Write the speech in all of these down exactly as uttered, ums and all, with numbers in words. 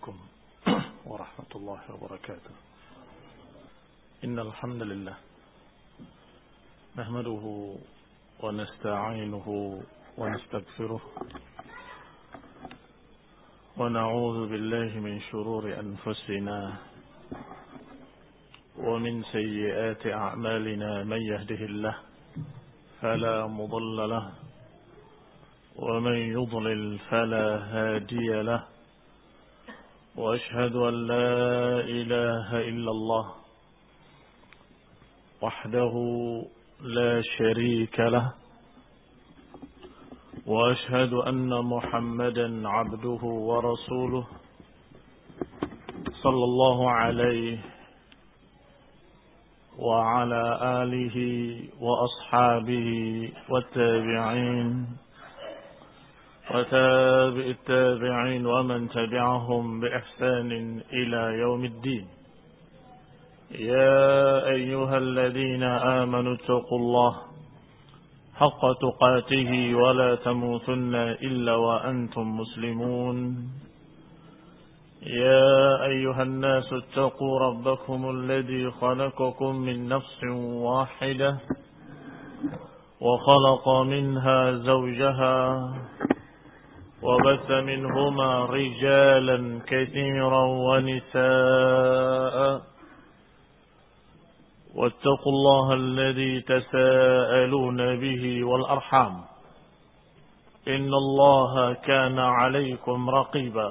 عليكم ورحمة الله وبركاته. إن الحمد لله نحمده ونستعينه ونستغفره ونعوذ بالله من شرور أنفسنا ومن سيئات أعمالنا. من يهده الله فلا مضل له ومن يضلل فلا هادي له، وأشهد أن لا إله إلا الله وحده لا شريك له، وأشهد أن محمدا عبده ورسوله صلى الله عليه وعلى آله وأصحابه والتابعين وتابع التابعين ومن تبعهم بإحسان إلى يوم الدين. يا أيها الذين آمنوا اتقوا الله حق تقاته ولا تموتن إلا وأنتم مسلمون. يا أيها الناس اتقوا ربكم الذي خلقكم من نفس واحدة وخلق منها زوجها وبث منهما رجالا كثيرا ونساء، واتقوا الله الذي تساءلون به والأرحام إن الله كان عليكم رقيبا.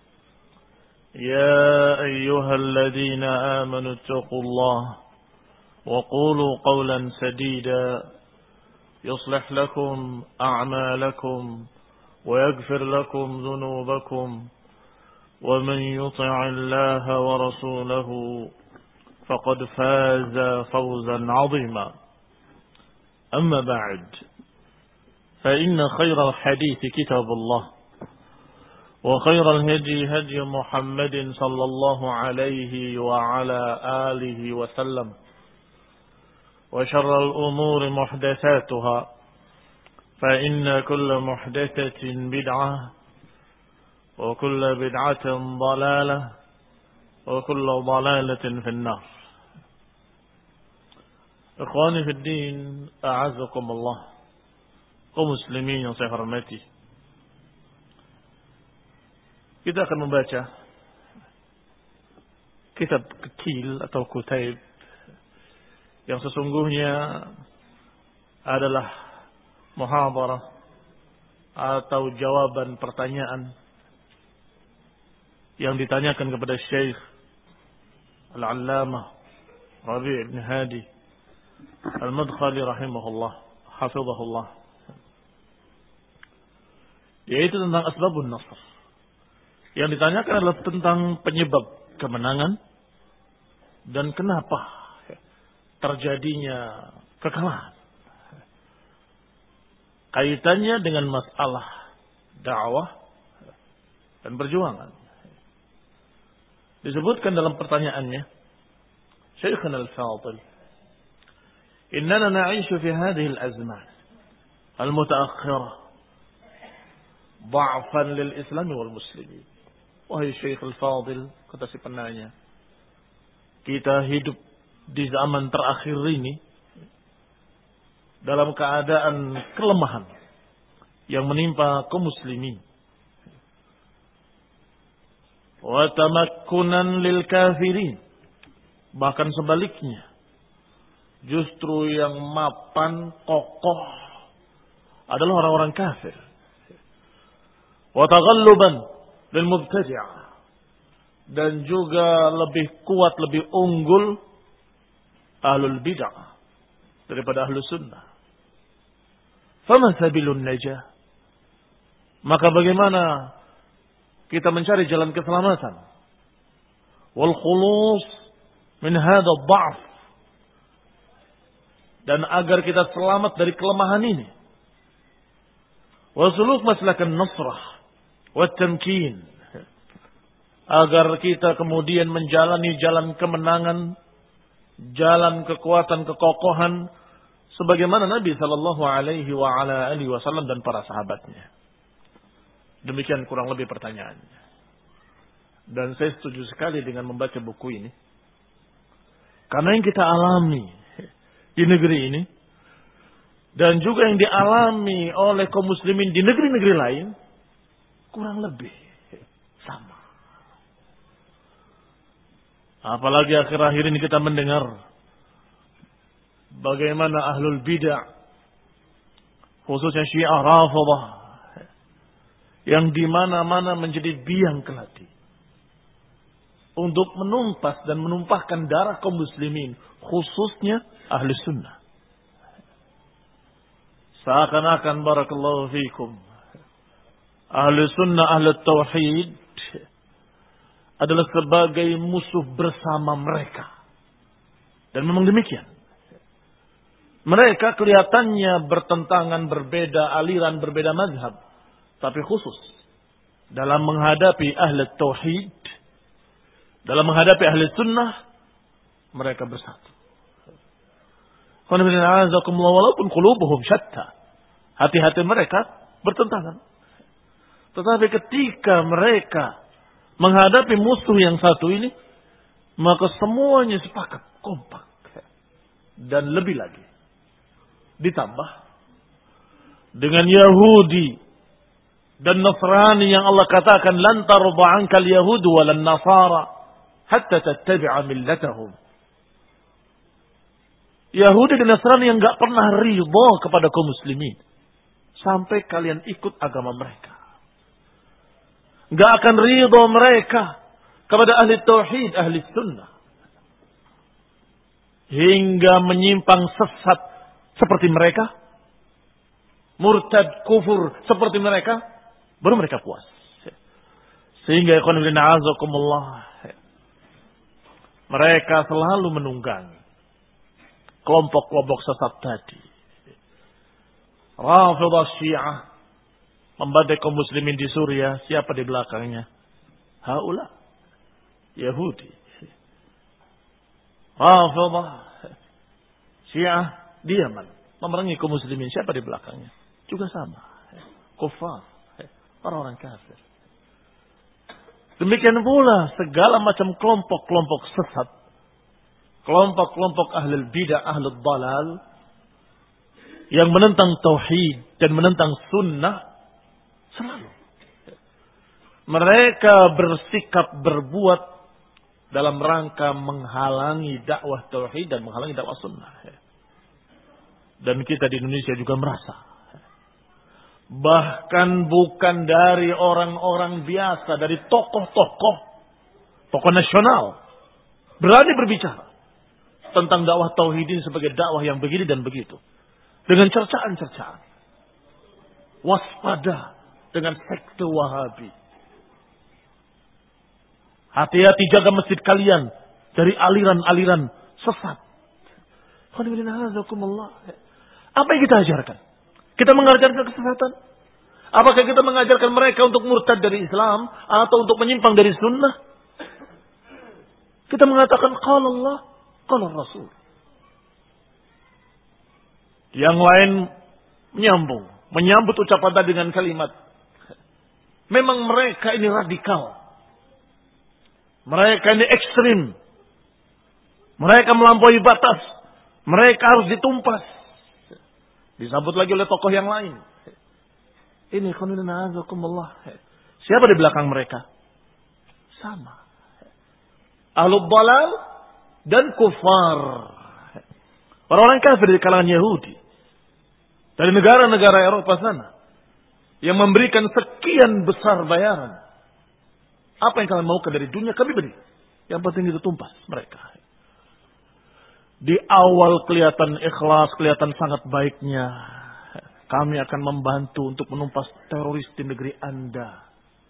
يا أيها الذين آمنوا اتقوا الله وقولوا قولا سديدا يصلح لكم أعمالكم ويغفر لكم ذنوبكم، ومن يطع الله ورسوله فقد فاز فوزا عظيما. أما بعد، فإن خير الحديث كتاب الله، وخير الهدي هدي محمد صلى الله عليه وعلى آله وسلم، وشر الأمور محدثاتها، فإن كل محدثة بدعة وكل بدعة ضلالة وكل ضلالة في النار. Ikhwani fi din, a'azzakumullah, kaum muslimin yang saya hormati. Kita akan membaca kitab kecil atau kutaib yang sesungguhnya adalah muhadarah atau jawaban pertanyaan yang ditanyakan kepada Syekh Al-Allamah Rabi' ibn Hadi Al-Madkhali rahimahullah hafizahullah, yaitu tentang asbabun nasr. Yang ditanyakan adalah tentang penyebab kemenangan dan kenapa terjadinya kekalahan. Kaitannya dengan masalah dakwah dan perjuangan. Disebutkan dalam pertanyaannya, Syekhuna al-Fadil, "Innana na'ishu fi hadhihi al-azman al-mutaakhirah dha'fan lil-Islam wal muslimin." Wahai Syekh al-Fadil, kata si penanya, kita hidup di zaman terakhir ini dalam keadaan kelemahan yang menimpa kaum muslimin. Wa tamakkunan lil kafirin. Bahkan sebaliknya, justru yang mapan kokoh adalah orang-orang kafir. Wa taghalluban lil mubtadi'ah. Dan juga lebih kuat, lebih unggul ahlul bid'ah daripada ahlus sunnah. Fama sabilun najah? Maka bagaimana kita mencari jalan keselamatan? Wal khulus min hadha ad-dha'f. Dan agar kita selamat dari kelemahan ini. Wa suluk maslakan nasrah wa tamkin. Agar kita kemudian menjalani jalan kemenangan, jalan kekuatan, kekokohan sebagaimana Nabi sallallahu alaihi wa ala alihi wasallam dan para sahabatnya. Demikian kurang lebih pertanyaannya. Dan saya setuju sekali dengan membaca buku ini. Karena yang kita alami di negeri ini, dan juga yang dialami oleh kaum muslimin di negeri-negeri lain, kurang lebih sama. Apalagi akhir-akhir ini kita mendengar bagaimana ahlul bid'ah, khususnya Syiah Rafidhah, yang di mana-mana menjadi biang keladi untuk menumpas dan menumpahkan darah kaum muslimin, khususnya ahli sunnah. Seakan-akan barakallahu fikum, ahli sunnah, ahli tauhid adalah sebagai musuh bersama mereka. Dan memang demikian. Mereka kelihatannya bertentangan, berbeda aliran, berbeda mazhab. Tapi khusus dalam menghadapi ahli tauhid, dalam menghadapi ahli sunnah, mereka bersatu. Walaupun qulubuhum syatta, hati-hati mereka bertentangan. Tetapi ketika mereka menghadapi musuh yang satu ini, maka semuanya sepakat, kompak. Dan lebih lagi, ditambah dengan Yahudi dan Nasrani yang Allah katakan lan tarda ankal yahud walan nasara hatta tattabi'a millatahum. Yahudi dan Nasrani yang enggak pernah ridha kepada kaum muslimin sampai kalian ikut agama mereka. Enggak akan ridha mereka kepada ahli tauhid, ahli sunnah, hingga menyimpang sesat seperti mereka, murtad kufur seperti mereka, baru mereka puas. Sehingga ikhwan fillah azakumullah, mereka selalu menunggangi kelompok-kelompok sesat tadi. Rafidhah Syiah membadai kaum muslimin di Suriah, siapa di belakangnya? Haula Yahudi. Rafidhah Syiah di Yaman memerangi kaum muslimin, siapa di belakangnya? Juga sama, kufar, orang-orang kafir. Demikian pula segala macam kelompok-kelompok sesat, kelompok-kelompok ahlul bidah, ahlul dalal, yang menentang tauhid dan menentang sunnah, selalu mereka bersikap berbuat dalam rangka menghalangi dakwah tauhid dan menghalangi dakwah sunnah. Dan kita di Indonesia juga merasa, bahkan bukan dari orang-orang biasa, dari tokoh-tokoh, tokoh nasional, berani berbicara tentang dakwah tauhid ini sebagai dakwah yang begini dan begitu. Dengan cercaan-cercaan. Waspada dengan sekte Wahabi. Hati-hati jaga masjid kalian dari aliran-aliran sesat. Apa yang kita ajarkan? Kita mengajarkan kesesatan? Apakah kita mengajarkan mereka untuk murtad dari Islam atau untuk menyimpang dari sunnah? Kita mengatakan qala Allah, qala Rasul. Yang lain menyambung, menyambut ucapan tadi dengan kalimat, memang mereka ini radikal. Mereka ini ekstrim. Mereka melampaui batas. Mereka harus ditumpas. Disambut lagi oleh tokoh yang lain. Ini khonunina azakumullah. Siapa di belakang mereka? Sama. Ahlul dalal dan kufar. Orang-orang kafir di kalangan Yahudi. Dari negara-negara Eropa sana. Yang memberikan sekian besar bayaran. Apa yang kalian maukan dari dunia kami beri. Yang penting itu tumpas mereka. Di awal kelihatan ikhlas, kelihatan sangat baiknya. Kami akan membantu untuk menumpas teroris di negeri Anda.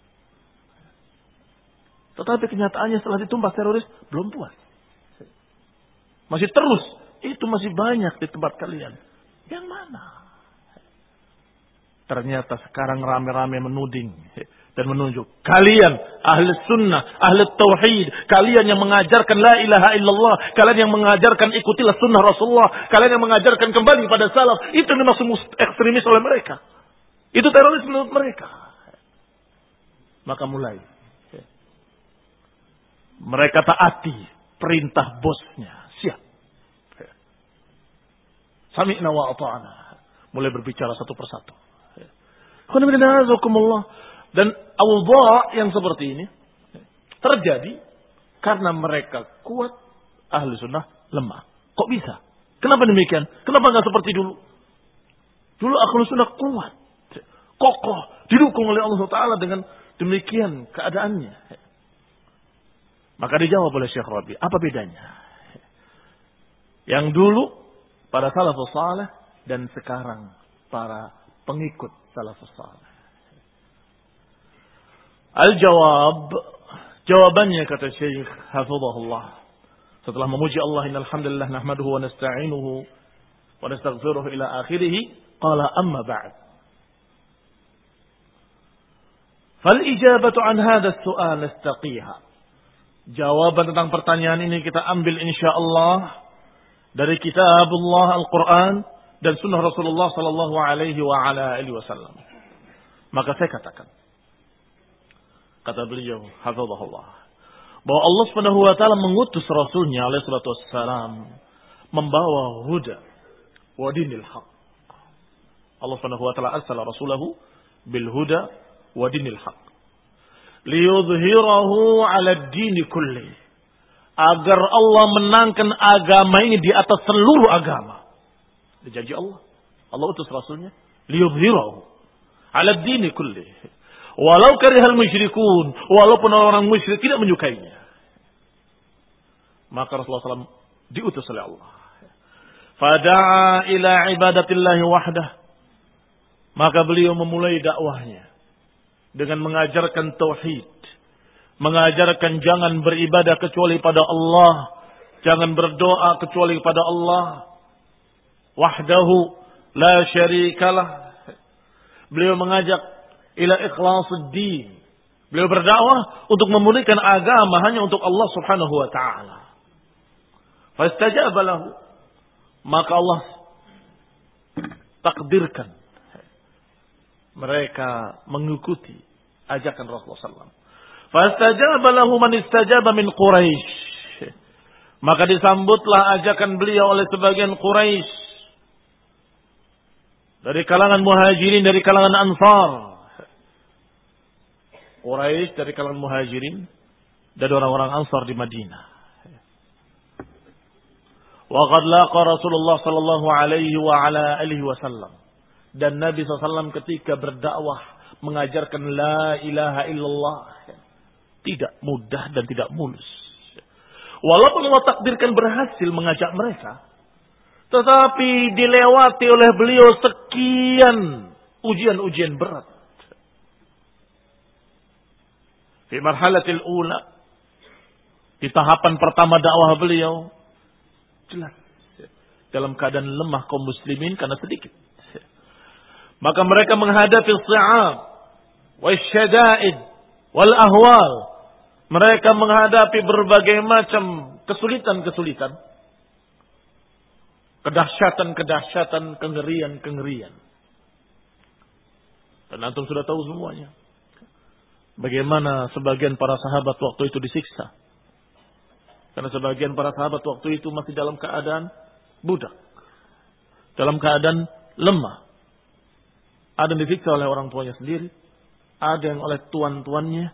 Tetapi kenyataannya setelah ditumpas teroris, belum puas. Masih terus. Itu masih banyak di tempat kalian. Yang mana? Ternyata sekarang rame-rame menuding dan menunjuk. Kalian ahli sunnah, ahli tauhid. Kalian yang mengajarkan la ilaha illallah. Kalian yang mengajarkan ikutilah sunnah Rasulullah. Kalian yang mengajarkan kembali pada salaf. Itu dimaksud ekstremis oleh mereka. Itu teroris menurut mereka. Maka mulai Mereka taati perintah bosnya. Siap. Sami'na wa ata'na. Mulai berbicara satu persatu. Dan awdha' yang seperti ini terjadi karena mereka kuat, ahli sunnah lemah. Kok bisa? Kenapa demikian? Kenapa nggak seperti dulu? Dulu ahli sunnah kuat, kokoh, didukung oleh Allah Taala dengan demikian keadaannya. Maka dijawab oleh Syekh Rabi, apa bedanya? Yang dulu para salafus saleh dan sekarang para pengikut salafus saleh. Al-jawab, jawabannya kata Syekh hafizahullah, setelah memuji Allah, innal hamdalillah nahmaduhu wa nasta'inuhu wa nastaghfiruh ila akhirih, qala amma ba'd. Fal ijabatu an hadha as-su'al nastaqiha. Jawaban tentang pertanyaan ini kita ambil insyaallah dari kitabullah Al-Qur'an dan sunnah Rasulullah sallallahu alaihi wa ala alihi wasallam. Maka saya katakan, kata beliau hafizahullah, bahwa Allah Subhanahu wa taala mengutus rasulnya alaihi salatu wassalam membawa huda wa dinil haq. Allah Subhanahu wa taala arsala rasulahu bil huda wa dinil haq liyudhhirahu 'ala ad-din kulli, agar Allah menangkan agama ini di atas seluruh agama. Dijanji Allah, Allah utus rasulnya liyudhhirahu 'ala ad-din kulli. Walau karihal musyrikun, walaupun orang musyrik tidak menyukainya. Maka Rasulullah shallallahu alaihi wasallam diutus oleh Allah. Fada'a ila ibadatillahi wahdah. Maka beliau memulai dakwahnya dengan mengajarkan tauhid, mengajarkan jangan beribadah kecuali pada Allah, jangan berdoa kecuali pada Allah. Wahdahu la syarikalah. Beliau mengajak ila ikhlasuddin. Beliau berdakwah untuk memurnikan agama hanya untuk Allah Subhanahu wa taala. Fastajaba lahu. Maka Allah takdirkan mereka mengikuti ajakan Rasulullah sallallahu alaihi wasallam. Fastajaba lahu man istajaba min Quraisy. Maka disambutlah ajakan beliau oleh sebagian Quraisy, dari kalangan muhajirin, dari kalangan ansar. Quraisy dari kalangan muhajirin dan orang-orang ansar di Madinah. Wa qad laqa Rasulullah sallallahu alaihi wa ala alihi wasallam. Dan Nabi sallallahu alaihi wasallam ketika berdakwah mengajarkan la ilaha illallah tidak mudah dan tidak mulus. Walaupun Allah takdirkan berhasil mengajak mereka, tetapi dilewati oleh beliau sekian ujian-ujian berat. Di marhalatil ula, di tahapan pertama dakwah beliau, jelas dalam keadaan lemah kaum muslimin karena sedikit. Maka mereka menghadapi si'ab, wasyada'id, wal ahwal. Mereka menghadapi berbagai macam kesulitan-kesulitan, kedahsyatan-kedahsyatan, kengerian-kengerian. Dan antum sudah tahu semuanya. Bagaimana sebagian para sahabat waktu itu disiksa. Karena sebagian para sahabat waktu itu masih dalam keadaan budak, dalam keadaan lemah. Ada yang disiksa oleh orang tuanya sendiri, ada yang oleh tuan-tuannya.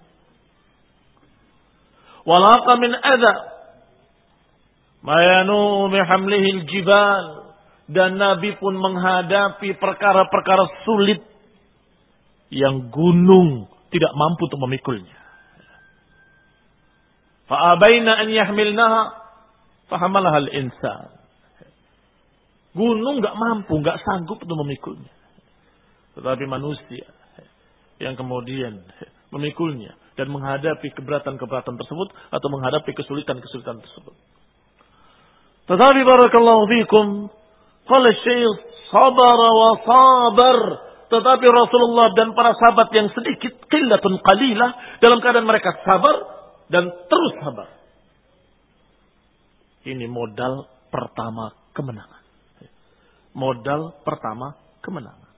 Walaqa min adza ma yanu bi hamlihi al-jibal, dan Nabi pun menghadapi perkara-perkara sulit yang gunung tidak mampu untuk memikulnya. Fa abaina an yahmilnaha fa hamalaha al-insan. Gunung enggak mampu, enggak sanggup untuk memikulnya. Tetapi manusia yang kemudian memikulnya dan menghadapi keberatan-keberatan tersebut atau menghadapi kesulitan-kesulitan tersebut. Tetapi barakallahu fikum, qala Syekh sabara wa sabar. Tetapi Rasulullah dan para sahabat yang sedikit, qillatun qalilah, dalam keadaan mereka sabar dan terus sabar. Ini modal pertama kemenangan. Modal pertama kemenangan.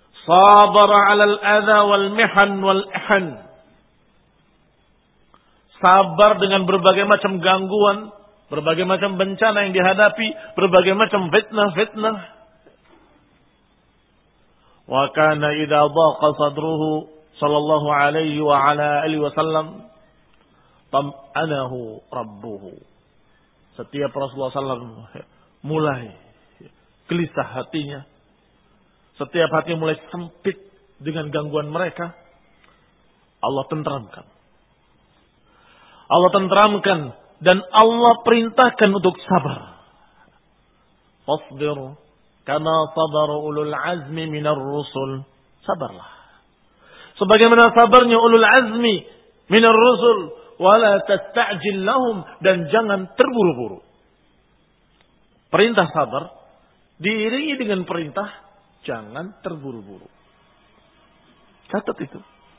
Sabar 'ala al-adha wal mihan wal ihan. sabar dengan berbagai macam gangguan, berbagai macam bencana yang dihadapi, berbagai macam fitnah-fitnah. Wa kana idza dhaqa sadruhu sallallahu alaihi wa ala alihi wasallam tam'anahu rabbuhu. Setiap Rasulullah sallallahu alaihi wasallam mulai gelisah hatinya, setiap hatinya mulai sempit dengan gangguan mereka, Allah tentramkan. Allah tentramkan dan Allah perintahkan untuk sabar. Fasbir kama sabara ulul azmi minar rusul. Sabarlah sebagaimana sabarnya ulul azmi minar rusul, wala tasta'jil lahum, dan jangan terburu-buru. Perintah sabar diiringi dengan perintah jangan terburu-buru. Catat itu.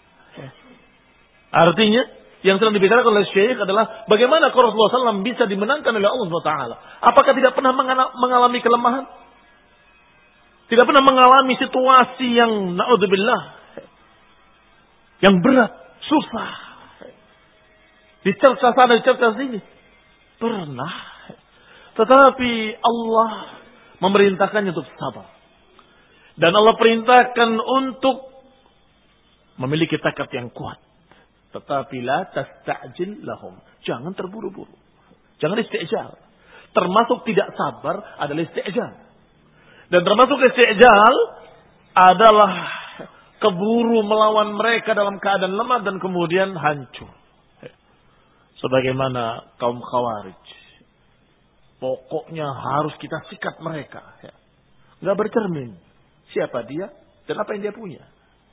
Artinya yang sedang dibicarakan oleh Syekh adalah bagaimana Rasulullah sallallahu alaihi wasallam bisa dimenangkan oleh Allah subhanahu wa taala. Apakah tidak pernah mengalami kelemahan? Tidak pernah mengalami situasi yang naudzubillah, yang berat, susah, dicerca sana, dicerca sini. Pernah. Tetapi Allah memerintahkannya untuk sabar. Dan Allah perintahkan untuk memiliki tekad yang kuat. Tetapi la tasta'jil lahum. Jangan terburu-buru. Jangan isti'jal. Termasuk tidak sabar adalah isti'jal. Dan termasuk isti'jal adalah keburu melawan mereka dalam keadaan lemah dan kemudian hancur. Sebagaimana kaum Khawarij. Pokoknya harus kita sikat mereka. Nggak bercermin siapa dia dan apa yang dia punya.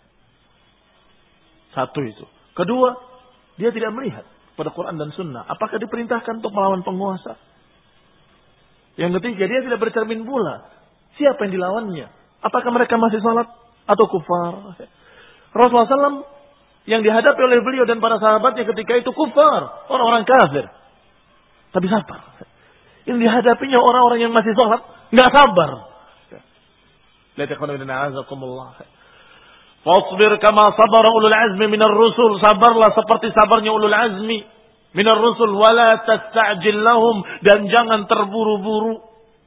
Satu itu. Kedua, dia tidak melihat pada Quran dan Sunnah. Apakah diperintahkan untuk melawan penguasa? Yang ketiga, dia tidak bercermin pula. Siapa yang dilawannya? Apakah mereka masih salat atau kufar? Rasulullah sallallahu alaihi wasallam yang dihadapi oleh beliau dan para sahabatnya ketika itu kufar. Orang-orang kafir. Tapi sabar. Yang dihadapinya orang-orang yang masih salat. Nggak sabar. Lihat ikhwan fillah, azakumullah. Fasbir kama sabara ulul azmi minar rusul. Sabarlah seperti sabarnya ulul azmi minar rusul. Wala tasta'jil lahum. Dan jangan terburu-buru.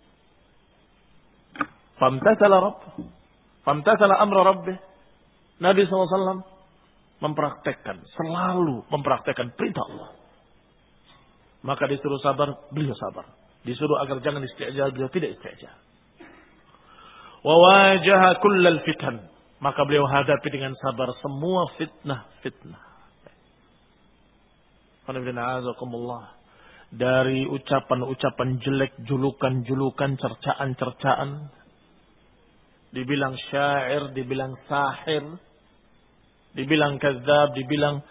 Famtasala rabb. Famtasala amra rabbih. Nabi shallallahu alaihi wasallam mempraktekkan. Selalu mempraktekkan perintah Allah. Maka disuruh sabar, beliau sabar. Disuruh agar jangan isti'jal, beliau tidak isti'jal. Wa wajaha kullal fitan. Maka beliau hadapi dengan sabar semua fitnah-fitnah. Dari ucapan-ucapan jelek, julukan-julukan, cercaan-cercaan. Dibilang syair, dibilang sahir. Dibilang kadzab, dibilang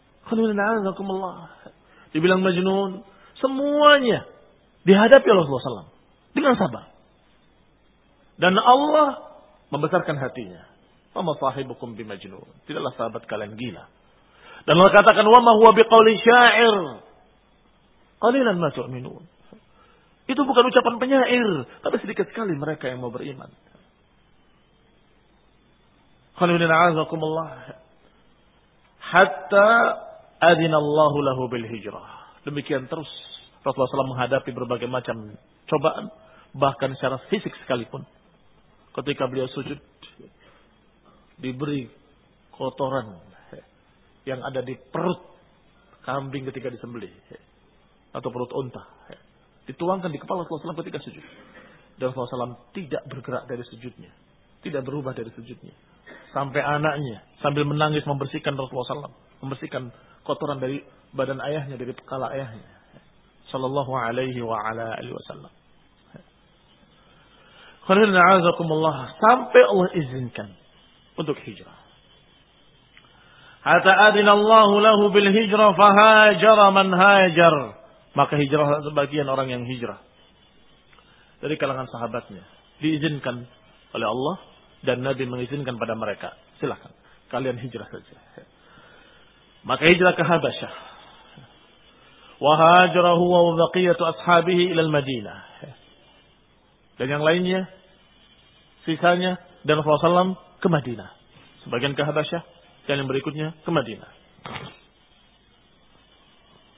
dibilang majnun. Semuanya dihadapi oleh Rasulullah sallallahu alaihi wasallam dengan sabar. Dan Allah membesarkan hatinya. Wa ma sahibukum bimajnun. Tidaklah sahabat kalian gila. Dan Allah katakan wa ma huwa biqauli syair. Qalilan ma tu'minun. Itu bukan ucapan penyair, tapi sedikit sekali mereka yang mau beriman. Alhamdulillah. Hatta adinallahu lahu bil hijrah. Demikian terus Rasulullah sallallahu alaihi wasallam menghadapi berbagai macam cobaan, bahkan secara fisik sekalipun. Ketika beliau sujud, diberi kotoran yang ada di perut kambing ketika disembelih atau perut unta, dituangkan di kepala Rasulullah sallallahu alaihi wasallam ketika sujud. Dan Rasulullah sallallahu alaihi wasallam tidak bergerak dari sujudnya, tidak berubah dari sujudnya. Sampai anaknya sambil menangis membersihkan Rasulullah sallallahu alaihi wasallam, membersihkan kotoran dari badan ayahnya, dari kepala ayahnya, sallallahu alaihi wa ala alihi wasallam. Sampai Allah izinkan untuk hijrah. Hatta adinallahu lahu bil hijrah fahajara man hajar. Maka hijrah sebagian orang yang hijrah dari kalangan sahabatnya diizinkan oleh Allah dan Nabi mengizinkan pada mereka. Silakan kalian hijrah saja. Maka hijrah ke Habasyah. Wa hajara huwa wa baqiyatu ashabihi ila al-Madinah. Dan yang lainnya sisanya dan Rasulullah sallallahu alaihi wasallam ke Madinah. Sebagian ke Habasyah dan yang berikutnya ke Madinah.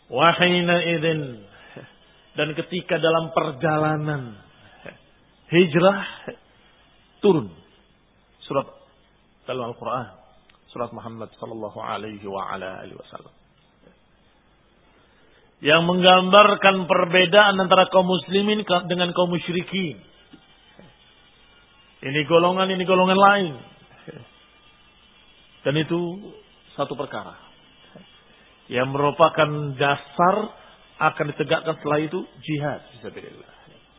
Wa hina idzin, dan ketika dalam perjalanan hijrah turun surat dalam Al-Qur'an, surat Muhammad sallallahu alaihi wa ala alihi wasallam, yang menggambarkan perbedaan antara kaum muslimin dengan kaum musyrikin. Ini golongan, ini golongan lain. Dan itu satu perkara yang merupakan dasar akan ditegakkan setelah itu jihad fisabilillah.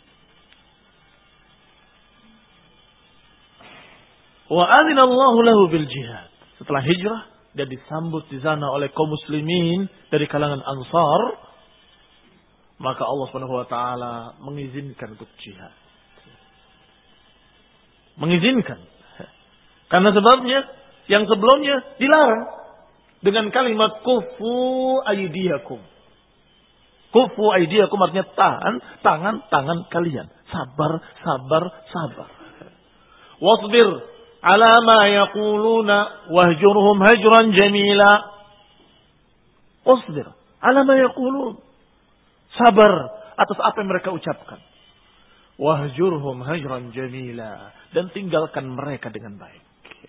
Wa adzina Allahu lahu bil jihad. Setelah hijrah dan disambut di sana oleh kaum muslimin dari kalangan Ansar, maka Allah Subhanahu wa taala mengizinkan untuk jihad. Mengizinkan. Karena sebabnya yang sebelumnya dilarang dengan kalimat kufu aydiyakum. Kufu aydiyakum artinya tahan tangan-tangan kalian. Sabar, sabar, sabar. Wasbir ala ma yaquluna wahjurhum hajran jamila. Wasbir ala ma yaqulun. Sabar atas apa yang mereka ucapkan. Wahjurhum hajran jamila, dan tinggalkan mereka dengan baik.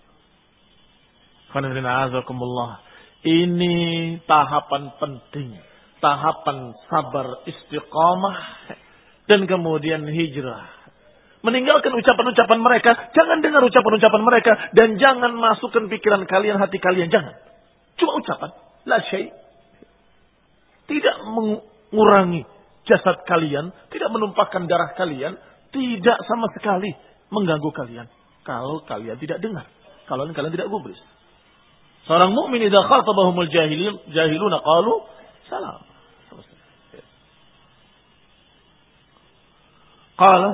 Ini tahapan penting, tahapan sabar istiqamah dan kemudian hijrah. Meninggalkan ucapan-ucapan mereka, jangan dengar ucapan-ucapan mereka dan jangan masukkan pikiran kalian, hati kalian, jangan. Cuma ucapan, la syai'. Tidak mengurangi jasad kalian, tidak menumpahkan darah kalian, tidak sama sekali mengganggu kalian. Kalau kalian tidak dengar, kalau kalian tidak gubris. Seorang mukmin idza khatabahumul jahilun jahiluna qalu salam. Qala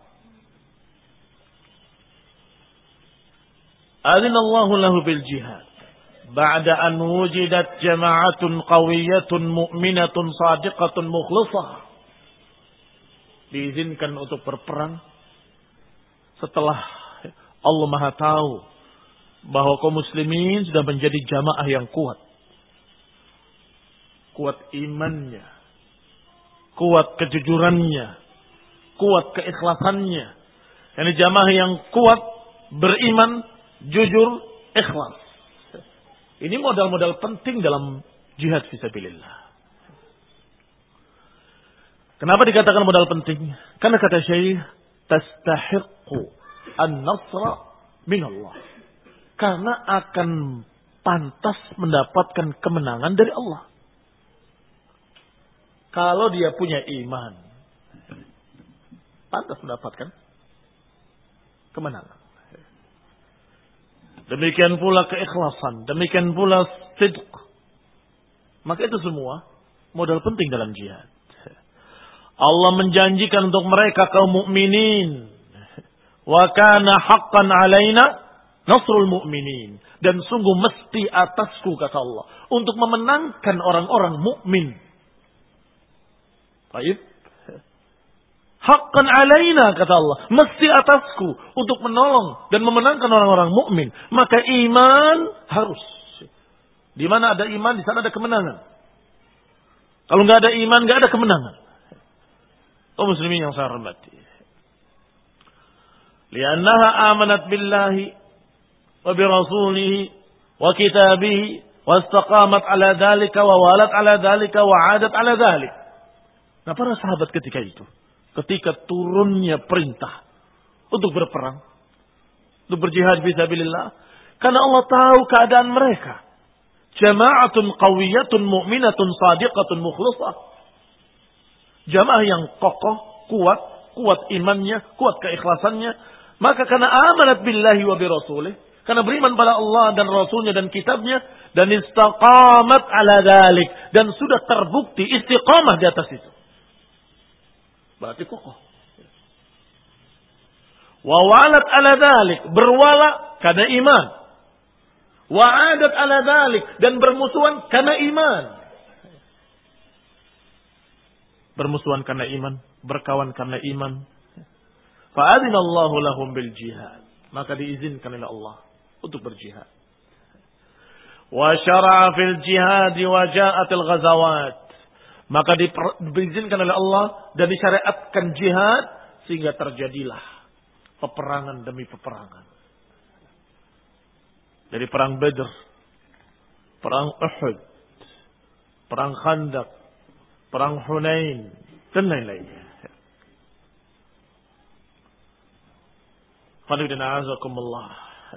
adzina Allahu lahu bil jihad ba'da an wujidat jama'atun qawiyyatun mu'minatun shadiqatun mukhlisah. Diizinkan untuk berperang setelah Allah Maha tahu bahwa kaum muslimin sudah menjadi jamaah yang kuat. Kuat imannya, kuat kejujurannya, kuat keikhlasannya. Ini jamaah yang kuat, beriman, jujur, ikhlas. Ini modal-modal penting dalam jihad fisabilillah. Kenapa dikatakan modal penting? Karena kata Syekh, tastahiqqu an-nasra min Allah. Karena akan pantas mendapatkan kemenangan dari Allah. Kalau dia punya iman, pantas mendapatkan kemenangan. Demikian pula keikhlasan, demikian pula sidq. Maka itu semua modal penting dalam jihad. Allah menjanjikan untuk mereka kaum mukminin, wa kana haqqan alaina nasrul mu'minin, dan sungguh mesti atasku kata Allah untuk memenangkan orang-orang mukmin. Baik. Haqqan alaina kata Allah, mesti atasku untuk menolong dan memenangkan orang-orang mukmin. Maka iman harus. Di mana ada iman, di sana ada kemenangan. Kalau enggak ada iman, enggak ada kemenangan. Kaum muslimin yang saya hormati. Li'annaha amanat billahi wa bi rasulihi wa kitabihi wa istaqamat ala dhalika wa walat ala dhalika wa 'adat ala dhalik. Nah, para sahabat ketika itu, ketika turunnya perintah untuk berperang, untuk berjihad fisabilillah, karena Allah tahu keadaan mereka. Jama'atun qawiyatun mu'minatun sadiqatun mukhlisah. Jamaah yang kokoh, kuat, kuat imannya, kuat keikhlasannya. Maka karena amanat billahi wa bi rasulih, karena beriman pada Allah dan Rasulnya dan kitabnya, dan istaqamat ala dhalik, dan sudah terbukti istiqamah di atas itu. Berarti kokoh. Wa walat ala dhalik, berwala karena iman. Wa adat ala dhalik, dan bermusuhan karena iman. Bermusuhan karena iman, berkawan karena iman. Fa'adina Allahu lahum bil jihad. Maka diizinkan oleh Allah untuk berjihad. Wa syara'a fil jihad wa ja'atil ghazawat. Maka diizinkan oleh Allah dan disyariatkan jihad sehingga terjadilah peperangan demi peperangan. Dari perang Badr, perang Uhud, perang Khandaq, perang Hunain, dan lain-lainnya. Qanidina a'azakumullah.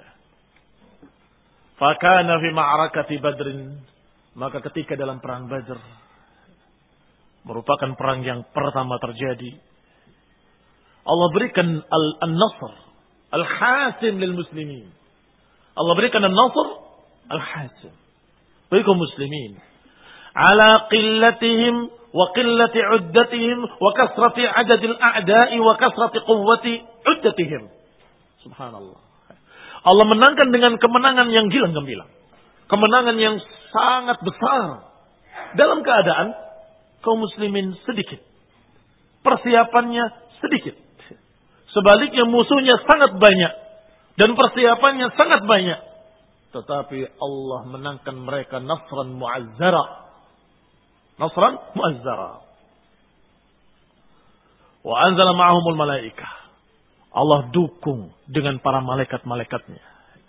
Fakana fi ma'arakati Badrin, maka ketika dalam perang Badr, merupakan perang yang pertama terjadi, Allah berikan al-nasr, al-hasim lil muslimin. Allah berikan al-nasr, al-hasim bagi kaum muslimin. Ala qillatihim wa qillati uddatihim wa kasrati adadil a'da'i wa kasrati quwwati uddatihim. Subhanallah. Allah menangkan dengan kemenangan yang gilang gemilang. Kemenangan yang sangat besar. Dalam keadaan kaum muslimin sedikit. Persiapannya sedikit. Sebaliknya musuhnya sangat banyak. Dan persiapannya sangat banyak. Tetapi Allah menangkan mereka nasran mu'azzara. Nasran mu'azzara. Wa anzala ma'ahumul malaikah. Allah dukung dengan para malaikat-malaikatnya.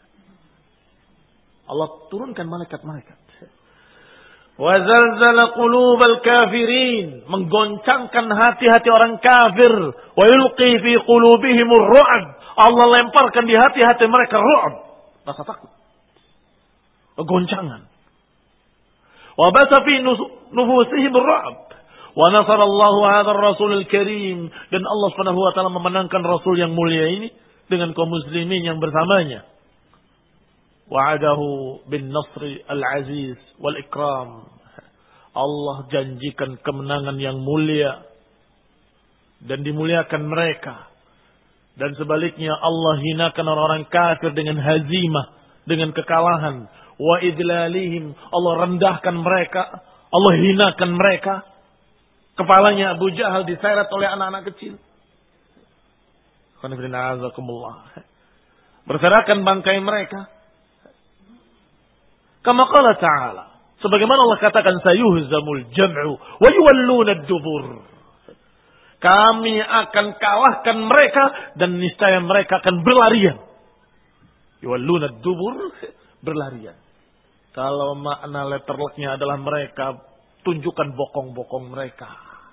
Allah turunkan malaikat-malaikat. Wa zalzala qulubal kafirin, menggoncangkan hati-hati orang kafir. Wa yulqi fi qulubihimur ru'b, Allah lemparkan di hati-hati mereka ru'b, rasa takut, goncangan. Wa basa fi nufusihim ru'b, wa nasarallahu hadzal rasulul karim, dan Allah Subhanahu wa taala memenangkan rasul yang mulia ini dengan kaum muslimin yang bersamanya. Wa'adahu bin nasri al-aziz wal ikram. Allah janjikan kemenangan yang mulia dan dimuliakan mereka. Dan sebaliknya Allah hinakan orang-orang kafir dengan hazimah, dengan kekalahan. Wa idlalihim, Allah rendahkan mereka, Allah hinakan mereka. Kepalanya Abu Jahal diseret oleh anak-anak kecil. Berserakan bangkai mereka. Kama qala ta'ala, sebagaimana Allah katakan, sayuhzamul jam'u wa yuwalluna ad-dubur. Kami akan kalahkan mereka dan niscaya mereka akan berlarian. Yuwalluna ad-dubur, berlarian. Kalau makna letterlocknya adalah mereka tunjukkan bokong-bokong mereka.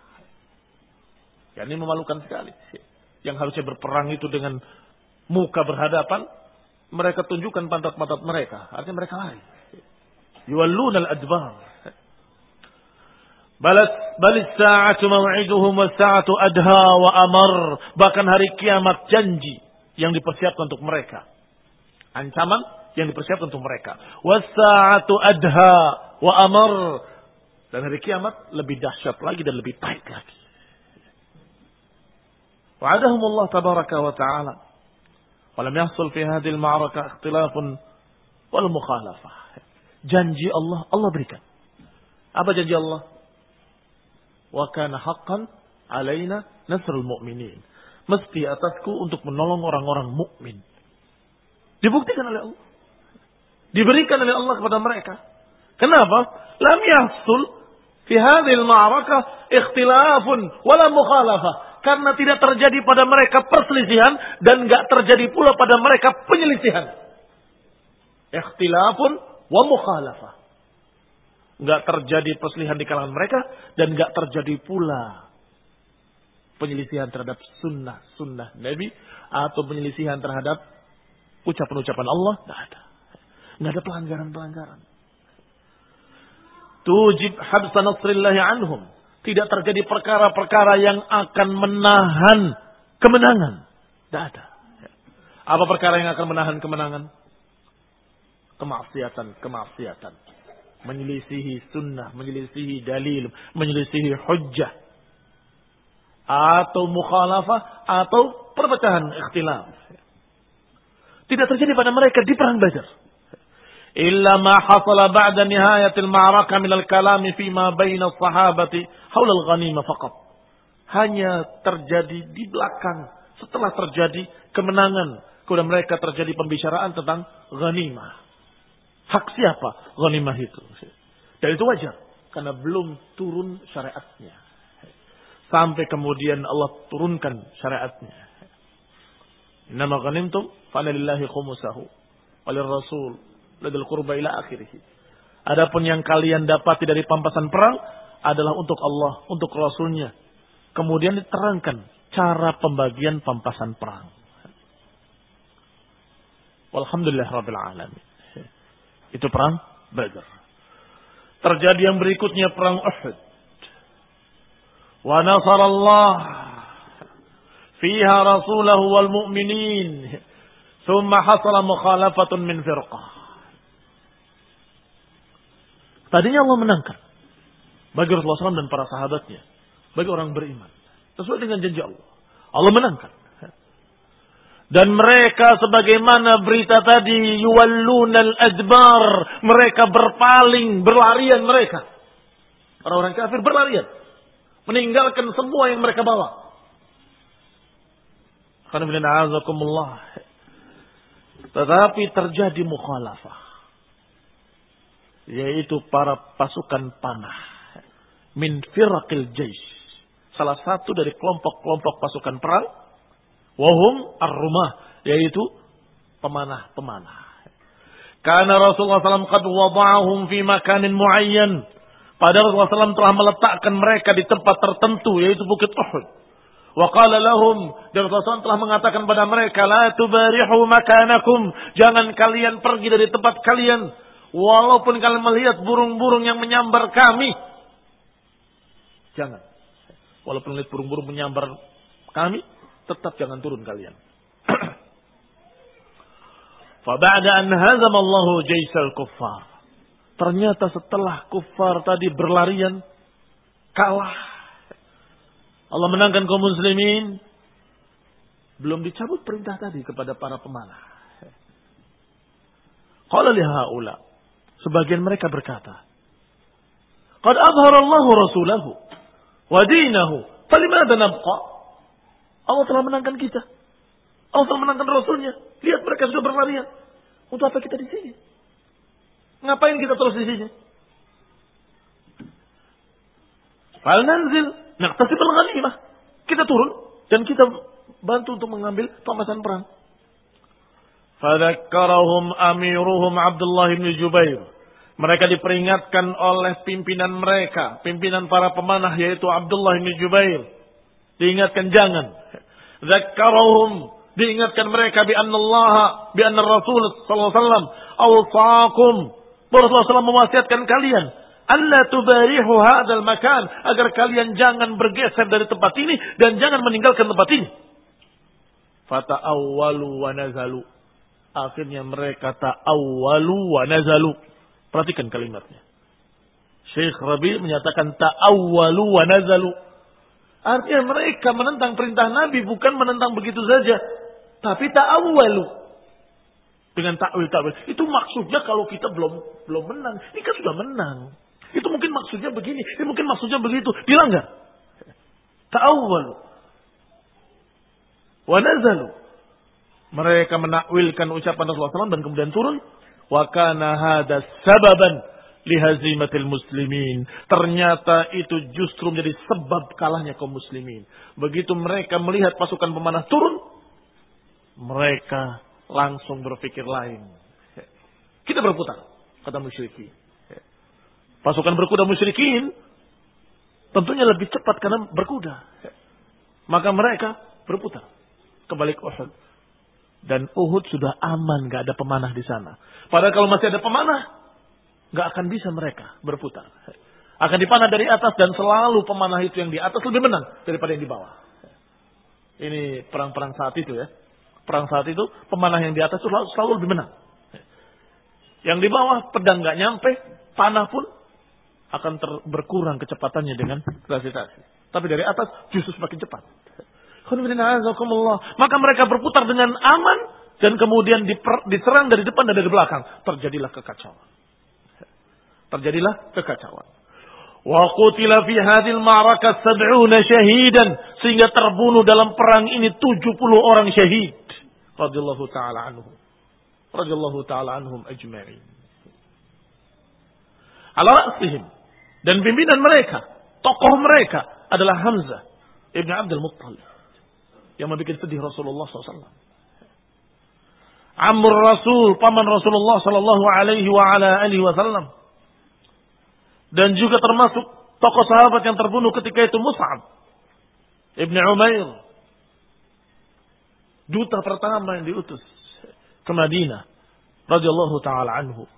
Ya, ini memalukan sekali. Yang harusnya berperang itu dengan muka berhadapan, mereka tunjukkan pantat-pantat mereka. Artinya mereka lari. Yuwalluna al-adbar. Balas balis sa'atu maw'iduhum was sa'atu adha wa amar. Bahkan hari kiamat janji yang dipersiapkan untuk mereka. Ancaman yang dipersiapkan untuk mereka. Was sa'atu adha wa amar. Dan hari kiamat lebih dahsyat lagi dan lebih pahit lagi. Wa'adahumullah tabaraka wa ta'ala. Walam yahsul fi hadhil ma'araka ikhtilafun wal mukhalafah. Janji Allah, Allah berikan. Apa janji Allah? Wa kana haqqan alaina nasrul mu'minin. Mesti atasku untuk menolong orang-orang mukmin. Dibuktikan oleh Allah. Diberikan oleh Allah kepada mereka. Kenapa? Lam yahsul fi hadhil ma'arakah ikhtilafun wala mukhalafah. Karena tidak terjadi pada mereka perselisihan dan enggak terjadi pula pada mereka penyelisihan. Ikhtilafun wa mukhalafah. Enggak terjadi perselisihan di kalangan mereka dan enggak terjadi pula penyelisihan terhadap sunnah-sunnah Nabi atau penyelisihan terhadap ucapan-ucapan Allah. Enggak ada. Enggak ada pelanggaran-pelanggaran. Tujib habsa nasrillahi anhum. Tidak terjadi perkara-perkara yang akan menahan kemenangan. Tidak ada. Apa perkara yang akan menahan kemenangan? Kemaksiatan-kemaksiatan. Menyelisihi sunnah, menyelisihi dalil, menyelisihi hujjah. Atau mukhalafah, atau perpecahan ikhtilaf. Tidak terjadi pada mereka di perang Badar. Illa ma hasala ba'da nihayatil ma'araka minal kalami fima baina sahabati haula al-ghanimah faqat. Hanya terjadi di belakang setelah terjadi kemenangan, kemudian mereka terjadi pembicaraan tentang ghanimah. Hak siapa ghanimah itu? Dan itu wajar Karena belum turun syariatnya. Sampai kemudian Allah turunkan syariatnya. Innama ghanimtum fa'lillahi khumusahu walir rasul ladil qurba ila akhirih. Adapun yang kalian dapati dari pampasan perang adalah untuk Allah, untuk Rasulnya. Kemudian diterangkan cara pembagian pampasan perang. Walhamdulillah rabbil alamin. Itu perang Badar. Terjadi yang berikutnya perang Uhud. Wa nasarallah fiha rasulahu wal mu'minin. Thumma hasala mukhalafatun min firqah. Tadinya Allah menangkan bagi Rasulullah shallallahu alaihi wasallam dan para sahabatnya, bagi orang beriman, sesuai dengan janji Allah. Allah menangkan. Dan mereka sebagaimana berita tadi, yuwallunal adbar, mereka berpaling, berlarian mereka. Orang-orang kafir berlarian, meninggalkan semua yang mereka bawa. Tetapi terjadi mukhalafah, yaitu para pasukan panah min firaqil jais, salah satu dari kelompok-kelompok pasukan perang. Wahum ar-rumah, yaitu pemanah-pemanah. Karena Rasulullah shallallahu alaihi wasallam qad wada'ahum fi makanin muayyan. Padahal Rasulullah shallallahu alaihi wasallam telah meletakkan mereka di tempat tertentu, yaitu Bukit Uhud. Wa qala lahum, dan Rasulullah shallallahu alaihi wasallam telah mengatakan pada mereka, la tubarihu makanakum, jangan kalian pergi dari tempat kalian, walaupun kalian melihat burung-burung yang menyambar kami. Jangan. Walaupun melihat burung-burung menyambar kami, tetap jangan turun kalian. Faba'da an hazama Allahu jaisal kuffar. Ternyata setelah kuffar tadi berlarian, kalah, Allah menangkan kaum muslimin, belum dicabut perintah tadi kepada para pemanah. Qala li haula, sebagian mereka berkata, qad azhara Allahu rasulahu wa dinahu, falimada nabqa? Allah telah menangkan kita. Allah telah menangkan Rasulnya. Lihat mereka sudah berlarian. Untuk apa kita di sini? Ngapain kita terus di sini? Fal nanzil naqtasib al-ghanimah. Kita turun dan kita bantu untuk mengambil pampasan perang. Fadzakkarahum amiruhum Abdullah bin Jubair. Mereka diperingatkan oleh pimpinan mereka, pimpinan para pemanah, yaitu Abdullah bin Jubair. Diingatkan jangan. Zakkarahum, diingatkan mereka bi anna Allah, bi anna Rasul sallallahu alaihi wasallam awsaakum. Rasulullah sallallahu alaihi wasallam mewasiatkan kalian alla tubarihu hadzal makan, agar kalian jangan bergeser dari tempat ini dan jangan meninggalkan tempat ini. Fata'awwalu wa nazalu. Akhirnya mereka ta'awwalu wa nazalu. Perhatikan kalimatnya. Syekh Rabi menyatakan ta'awwalu wa nazalu. Artinya mereka menentang perintah Nabi, bukan menentang begitu saja, tapi ta'awwalu, dengan takwil-takwil. Itu maksudnya kalau kita belum belum menang, ini kan sudah menang. Itu mungkin maksudnya begini, ini mungkin maksudnya begitu, dilanggar. Ta'awwalu wa nazalu. Mereka menakwilkan ucapan Rasulullah shallallahu alaihi wasallam dan kemudian turun. Wa kana hada sababan lihazimatil muslimin. Ternyata itu justru menjadi sebab kalahnya kaum muslimin. Begitu mereka melihat pasukan pemanah turun, mereka langsung berpikir lain. Kita berputar, kata musyrikin. Pasukan berkuda musyrikin tentunya lebih cepat karena berkuda. Maka mereka berputar kembali ke Uhud. Dan Uhud sudah aman, gak ada pemanah di sana. Padahal kalau masih ada pemanah, gak akan bisa mereka berputar. Akan dipanah dari atas dan selalu pemanah itu yang di atas lebih menang daripada yang di bawah. Ini perang-perang saat itu ya. Perang saat itu pemanah yang di atas itu selalu, selalu lebih menang. Yang di bawah pedang gak nyampe, panah pun akan ter, berkurang kecepatannya dengan gravitasi. Tapi dari atas justru semakin cepat. Maka mereka berputar dengan aman dan kemudian diper, diserang dari depan dan dari belakang. Terjadilah kekacauan. Terjadilah kekacauan. Wa qutila fi hadhil ma'rakah sab'una syahidan, sehingga terbunuh dalam perang ini tujuh puluh orang syahid. Radhiyallahu taala anhum. Radhiyallahu taala anhum ajma'in. Ala ra'sihim Dan pimpinan mereka, tokoh mereka adalah Hamzah ibn Abdul Muttalib. Yang membuat sedih Rasulullah shallallahu alaihi wasallam. Amr Rasul, paman Rasulullah sallallahu alaihi wa ala alihi wasallam. Dan juga termasuk tokoh sahabat yang terbunuh ketika itu Mus'ab Ibn Umair. Duta pertama yang diutus ke Madinah radhiyallahu taala anhu.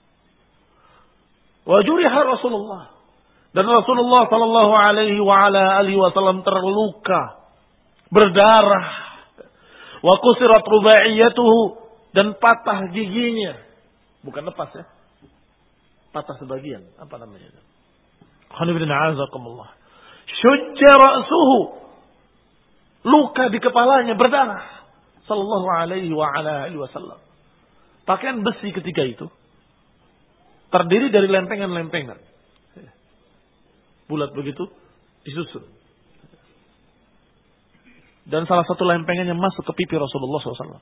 Wa juriha Rasulullah, dan Rasulullah sallallahu alaihi wa ala alihi wasallam terluka, berdarah. Wa qusirat rubaiyatuhu, dan patah giginya. Bukan lepas ya. Patah sebagian. Apa namanya? Alhamdulillah. Syujja ra'suhu, luka di kepalanya, berdarah. Sallallahu alaihi wa ala alihi wasallam. Pakaian besi ketika itu terdiri dari lempengan-lempengan. Bulat begitu, disusun. Dan salah satu lempengannya masuk ke pipi Rasulullah shallallahu alaihi wasallam.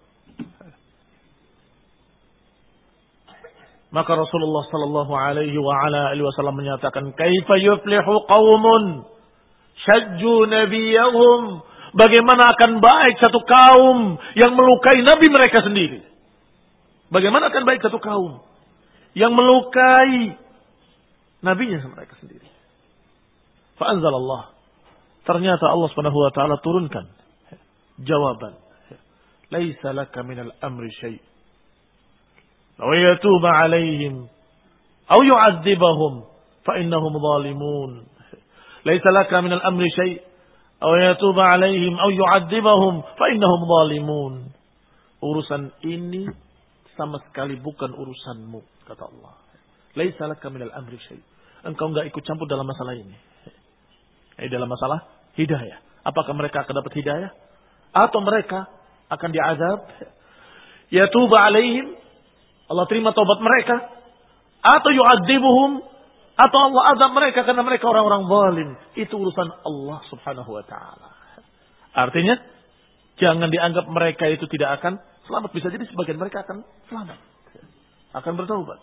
Maka Rasulullah sallallahu alaihi wa ala alihi wasallam menyatakan, "Kaifa yuflihu qaumun syajju nabiyahum?" Bagaimana akan baik satu kaum yang melukai nabi mereka sendiri? Bagaimana akan baik satu kaum yang melukai nabinya mereka sendiri? Fa anzalallah. Ternyata Allah Subhanahu wa taala turunkan jawaban. Laisa laka minal amri syai'. أو يتوب عليهم أو يعذبهم فإنهم ظالمون ليس لك من الأمر شيء أو يتوب عليهم أو يعذبهم فإنهم ظالمون. Urusan ini sama sekali bukan urusanmu, kata Allah. ليس لك من الأمر شيء. Engkau enggak ikut campur dalam masalah ini. Ini dalam masalah hidayah. Apakah mereka akan dapat hidayah atau mereka akan diazab? Yatuba alaihim, Allah terima taubat mereka, atau yu'adzibuhum, atau Allah azab mereka karena mereka orang-orang zalim. Itu urusan Allah Subhanahu wa taala. Artinya jangan dianggap mereka itu tidak akan selamat. Bisa jadi sebagian mereka akan selamat, akan bertaubat.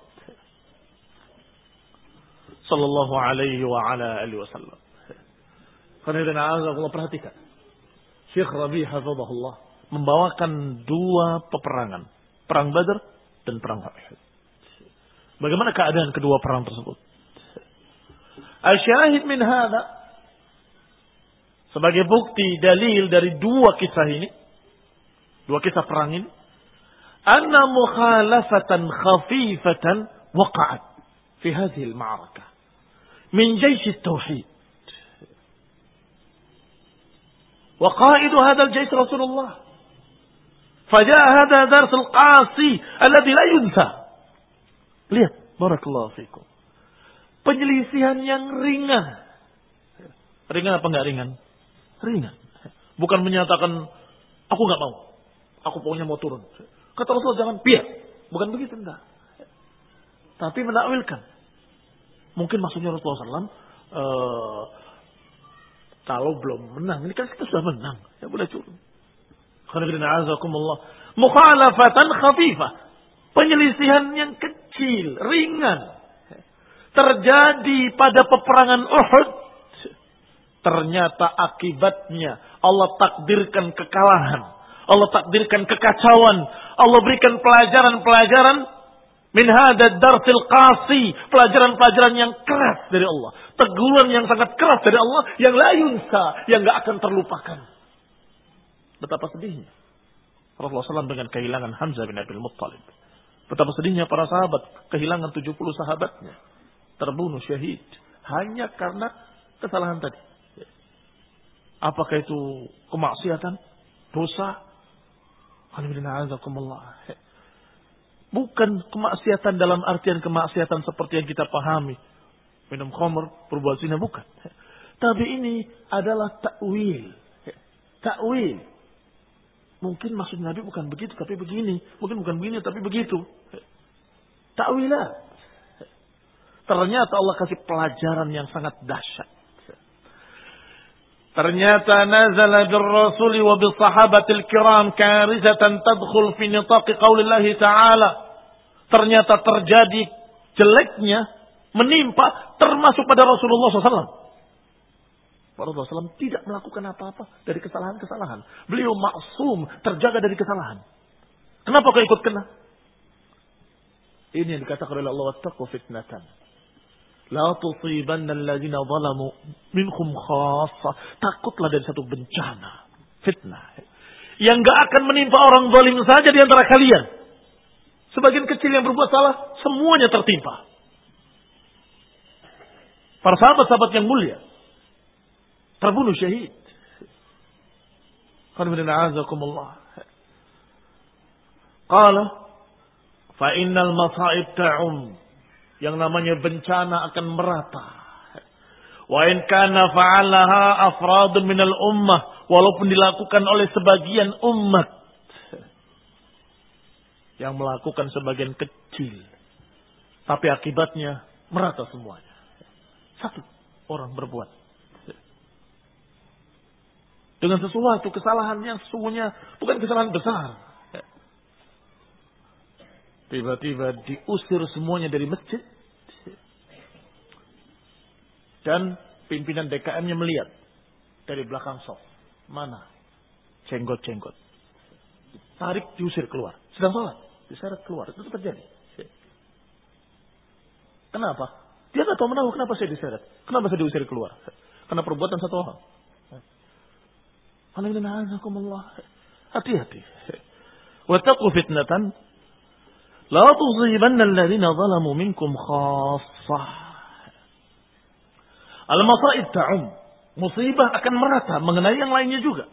Sallallahu alaihi wa ala alihi wasallam. Karena Allah, perhatikan, Syekh Rabi' hafizahullah membawakan dua peperangan, perang Badar dan perang Uhud. Bagaimana keadaan kedua perang tersebut? Al-syahid min hadha, sebagai bukti dalil dari dua kisah ini, dua kisah perang ini, anna mukhalafatan khafifatan waqa'at fi hadhihi al-ma'rakah min jaysh at-tauhid. Wa qa'idu hadha al-jaysh Rasulullah. Fajaa hadha dars al-qasi alladhi la yunsa. Lihat, barakallahu fikum. Penyelisihan yang ringan. Ringan apa enggak ringan? Ringan. Bukan menyatakan aku enggak mau. Aku pokoknya mau turun. Kata Rasul jangan biar. Bukan begitu, enggak. Tapi menakwilkan. Mungkin maksudnya Rasulullah shallallahu alaihi wasallam uh, kalau belum menang, ini kan kita sudah menang, ya boleh turun. Mukhalafatan khafifah, penyelisihan yang kecil, ringan, terjadi pada peperangan Uhud. Ternyata akibatnya Allah takdirkan kekalahan, Allah takdirkan kekacauan, Allah berikan pelajaran-pelajaran min hadad darsil qasi, pelajaran-pelajaran yang keras dari Allah, teguran yang sangat keras dari Allah, yang la yunsa, yang enggak akan terlupakan. Betapa sedihnya Rasulullah shallallahu alaihi wasallam dengan kehilangan Hamzah bin Abdul Muttalib. Betapa sedihnya para sahabat kehilangan tujuh puluh sahabatnya, terbunuh syahid hanya karena kesalahan tadi. Apakah itu kemaksiatan, dosa? Bukan kemaksiatan dalam artian kemaksiatan seperti yang kita pahami, minum khamr, berbuat zina, bukan. Tapi ini adalah takwil. Takwil. Mungkin maksud Nabi bukan begitu, tapi begini. Mungkin bukan begini, tapi begitu. Takwilah. Ternyata Allah kasih pelajaran yang sangat dahsyat. Ternyata nazala bir rasuli wa bis sahabatil kiram karizatan tadkhul fi nitaq qaulillahi ta'ala. Ternyata terjadi jeleknya menimpa termasuk pada Rasulullah shallallahu alaihi wasallam. Rasulullah shallallahu alaihi wasallam tidak melakukan apa-apa dari kesalahan-kesalahan. Beliau maksum, terjaga dari kesalahan. Kenapa kau ikut kena? Ini yang dikatakan oleh Allah, wattaqu fitnatan la tusibanna alladziina zalamu minkum khassah. Takutlah dari satu bencana, fitnah, yang enggak akan menimpa orang zalim saja di antara kalian. Sebagian kecil yang berbuat salah, semuanya tertimpa. Para sahabat-sahabat yang mulia terbunuh syahid. Qala fa innal masa'ib ta'um. Yang namanya bencana akan merata. Wa in kana fa'alaha afradun minal ummah, walaupun dilakukan oleh sebagian umat. Yang melakukan sebagian kecil, tapi akibatnya merata semuanya. Satu orang berbuat dengan sesuatu kesalahan yang sesungguhnya bukan kesalahan besar. Tiba-tiba diusir semuanya dari masjid. Dan pimpinan D K M-nya melihat dari belakang saf. Mana? Jenggot-jenggot. Tarik, diusir keluar. Sedang sholat, diseret keluar. Itu terjadi. Kenapa? Dia tak tahu menahu kenapa saya diseret. Kenapa saya diusir keluar. Karena perbuatan satu orang. Hati-hati. Wattaqu fitnatan la tusibanna alladziina zalamu minkum khassah. Al-masa'ib ta'um. Musibah akan merata mengenai yang lainnya juga.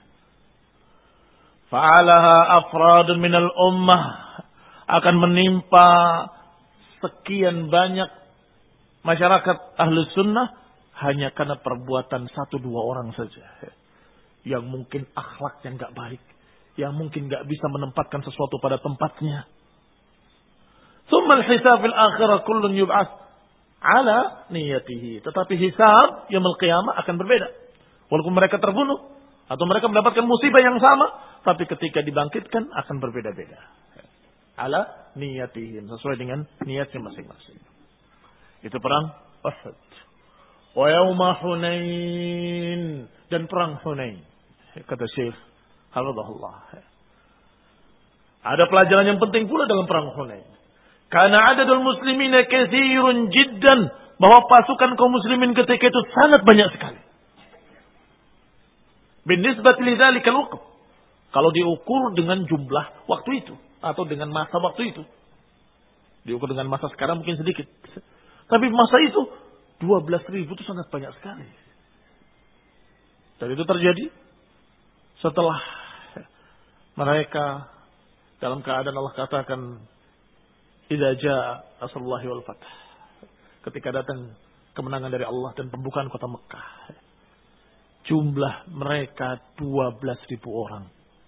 Fa'alaha afradun minal ummah. Akan menimpa sekian banyak masyarakat ahli sunnah hanya karena perbuatan satu dua orang saja. Yang mungkin akhlaknya enggak baik. Yang mungkin enggak bisa menempatkan sesuatu pada tempatnya. Tsumma al-hisab fil akhirah kullun yub'ats ala niyatihi. Tetapi hisab yaumul qiyamah akan berbeda. Walaupun mereka terbunuh atau mereka mendapatkan musibah yang sama, tapi ketika dibangkitkan akan berbeda-beda. Ala niyatihim, sesuai dengan niatnya masing-masing. Itu perang Uhud. Wa yauma Hunain, dan perang Hunain. Kata Syekh hafizahullah. Ada pelajaran yang penting pula dalam perang Hunain. Karena adadul muslimina katsirun jiddan, bahwa pasukan kaum muslimin ketika itu sangat banyak sekali. Binisbat lidzalikal waqt. Kalau diukur dengan jumlah waktu itu atau dengan masa waktu itu. Diukur dengan masa sekarang mungkin sedikit. Tapi masa itu dua belas ribu itu sangat banyak sekali. Dan itu terjadi setelah mereka dalam keadaan Allah katakan idza jaa nasrullahi wal fath. Ketika datang kemenangan dari Allah dan pembukaan kota Mekah. Jumlah mereka dua belas ribu orang.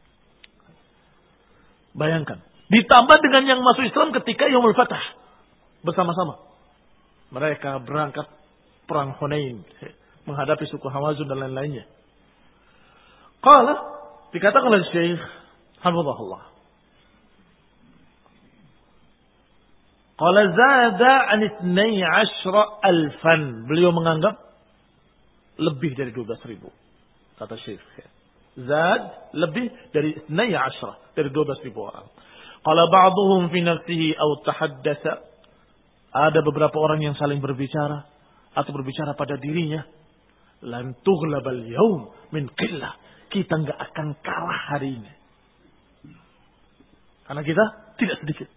Bayangkan. Ditambah dengan yang masuk Islam ketika Yaumul Fath. Bersama-sama. Mereka berangkat perang Hunain. Menghadapi suku Hawazun dan lain-lainnya. Qala. Dikatakan oleh Syekh hafizahullah. Qala zada an ithnai asyra alfan. Beliau menganggap lebih dari dua belas ribu. Kata Syekh. Zad lebih dari ithnai asyra. Dari dua belas ribu orang. Qala ba'duhum fi nafsihi aw tahaddatsa. Ada beberapa orang yang saling berbicara. Atau berbicara pada dirinya. Lan tughlabal yaum min qillah. Kita enggak akan kalah hari ini. Karena kita tidak sedikit.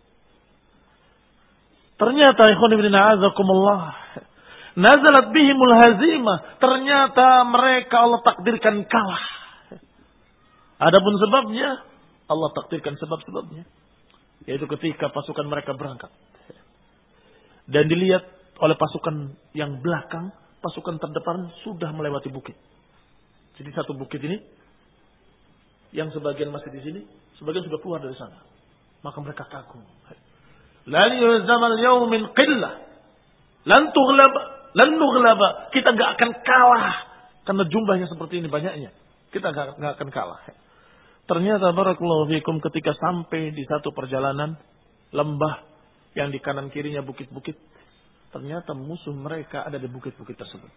Ternyata ikhwan ibn a'azakumullah, nazalat bihimul hazimah. Ternyata mereka Allah takdirkan kalah. Adapun sebabnya, Allah takdirkan sebab-sebabnya. Yaitu ketika pasukan mereka berangkat. Dan dilihat oleh pasukan yang belakang, pasukan terdepan sudah melewati bukit. Jadi satu bukit ini, yang sebagian masih di sini, sebagian sudah keluar dari sana. Maka mereka kagum. Lan yulzamal yawm min qillah. Lan tughlab, lan nughlaba. Kita enggak akan kalah karena jumlahnya seperti ini banyaknya. Kita enggak enggak akan kalah. Ternyata barakallahu fikum ketika sampai di satu perjalanan lembah yang di kanan kirinya bukit-bukit. Ternyata musuh mereka ada di bukit-bukit tersebut.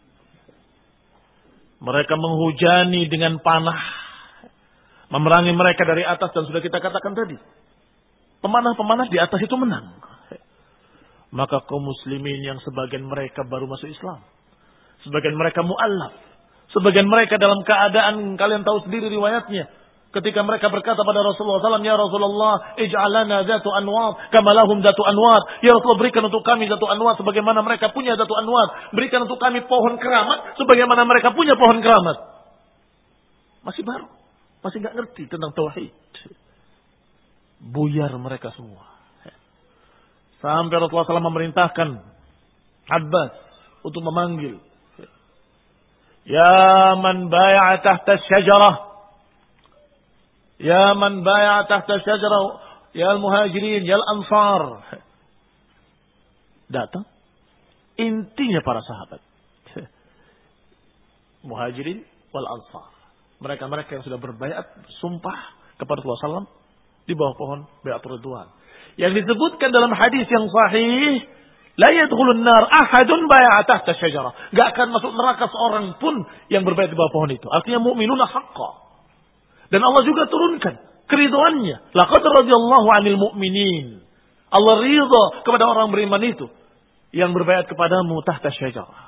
Mereka menghujani dengan panah, memerangi mereka dari atas, dan sudah kita katakan tadi, pemanah-pemanah di atas itu menang. Maka kaum muslimin yang sebagian mereka baru masuk Islam, sebagian mereka mu'allaf, sebagian mereka dalam keadaan kalian tahu sendiri riwayatnya, ketika mereka berkata pada Rasulullah shallallahu alaihi wasallam, ya Rasulullah, ij'alana zatu anwat kama lahum zatu anwat. Ya Rasulullah, berikan untuk kami zatu anwat sebagaimana mereka punya zatu anwat. Berikan untuk kami pohon keramat sebagaimana mereka punya pohon keramat. Masih baru, masih nggak ngerti tentang tauhid. Buyar mereka semua. Sampai Rasulullah shallallahu alaihi wasallam memerintahkan Abbas untuk memanggil, ya man bai'a tahta syajarah, ya man bai'a tahta syajarah, ya al-muhajirin, ya al-ansar. Datang intinya para sahabat, muhajirin wal ansar. Mereka-mereka yang sudah berbaiat, sumpah kepada Rasulullah shallallahu alaihi wasallam di bawah pohon bai'atul ridwan. Yang disebutkan dalam hadis yang sahih, la yadkhulun nar ahadun bai'a tahta syajarah. Enggak akan masuk neraka seorang pun yang berbaiat di bawah pohon itu. Artinya mukminuna haqqan. Dan Allah juga turunkan keridhaannya. Laqad radhiyallahu 'anil mu'minin. Allah ridha kepada orang beriman itu yang berbaiat kepadamu tahta syajarah.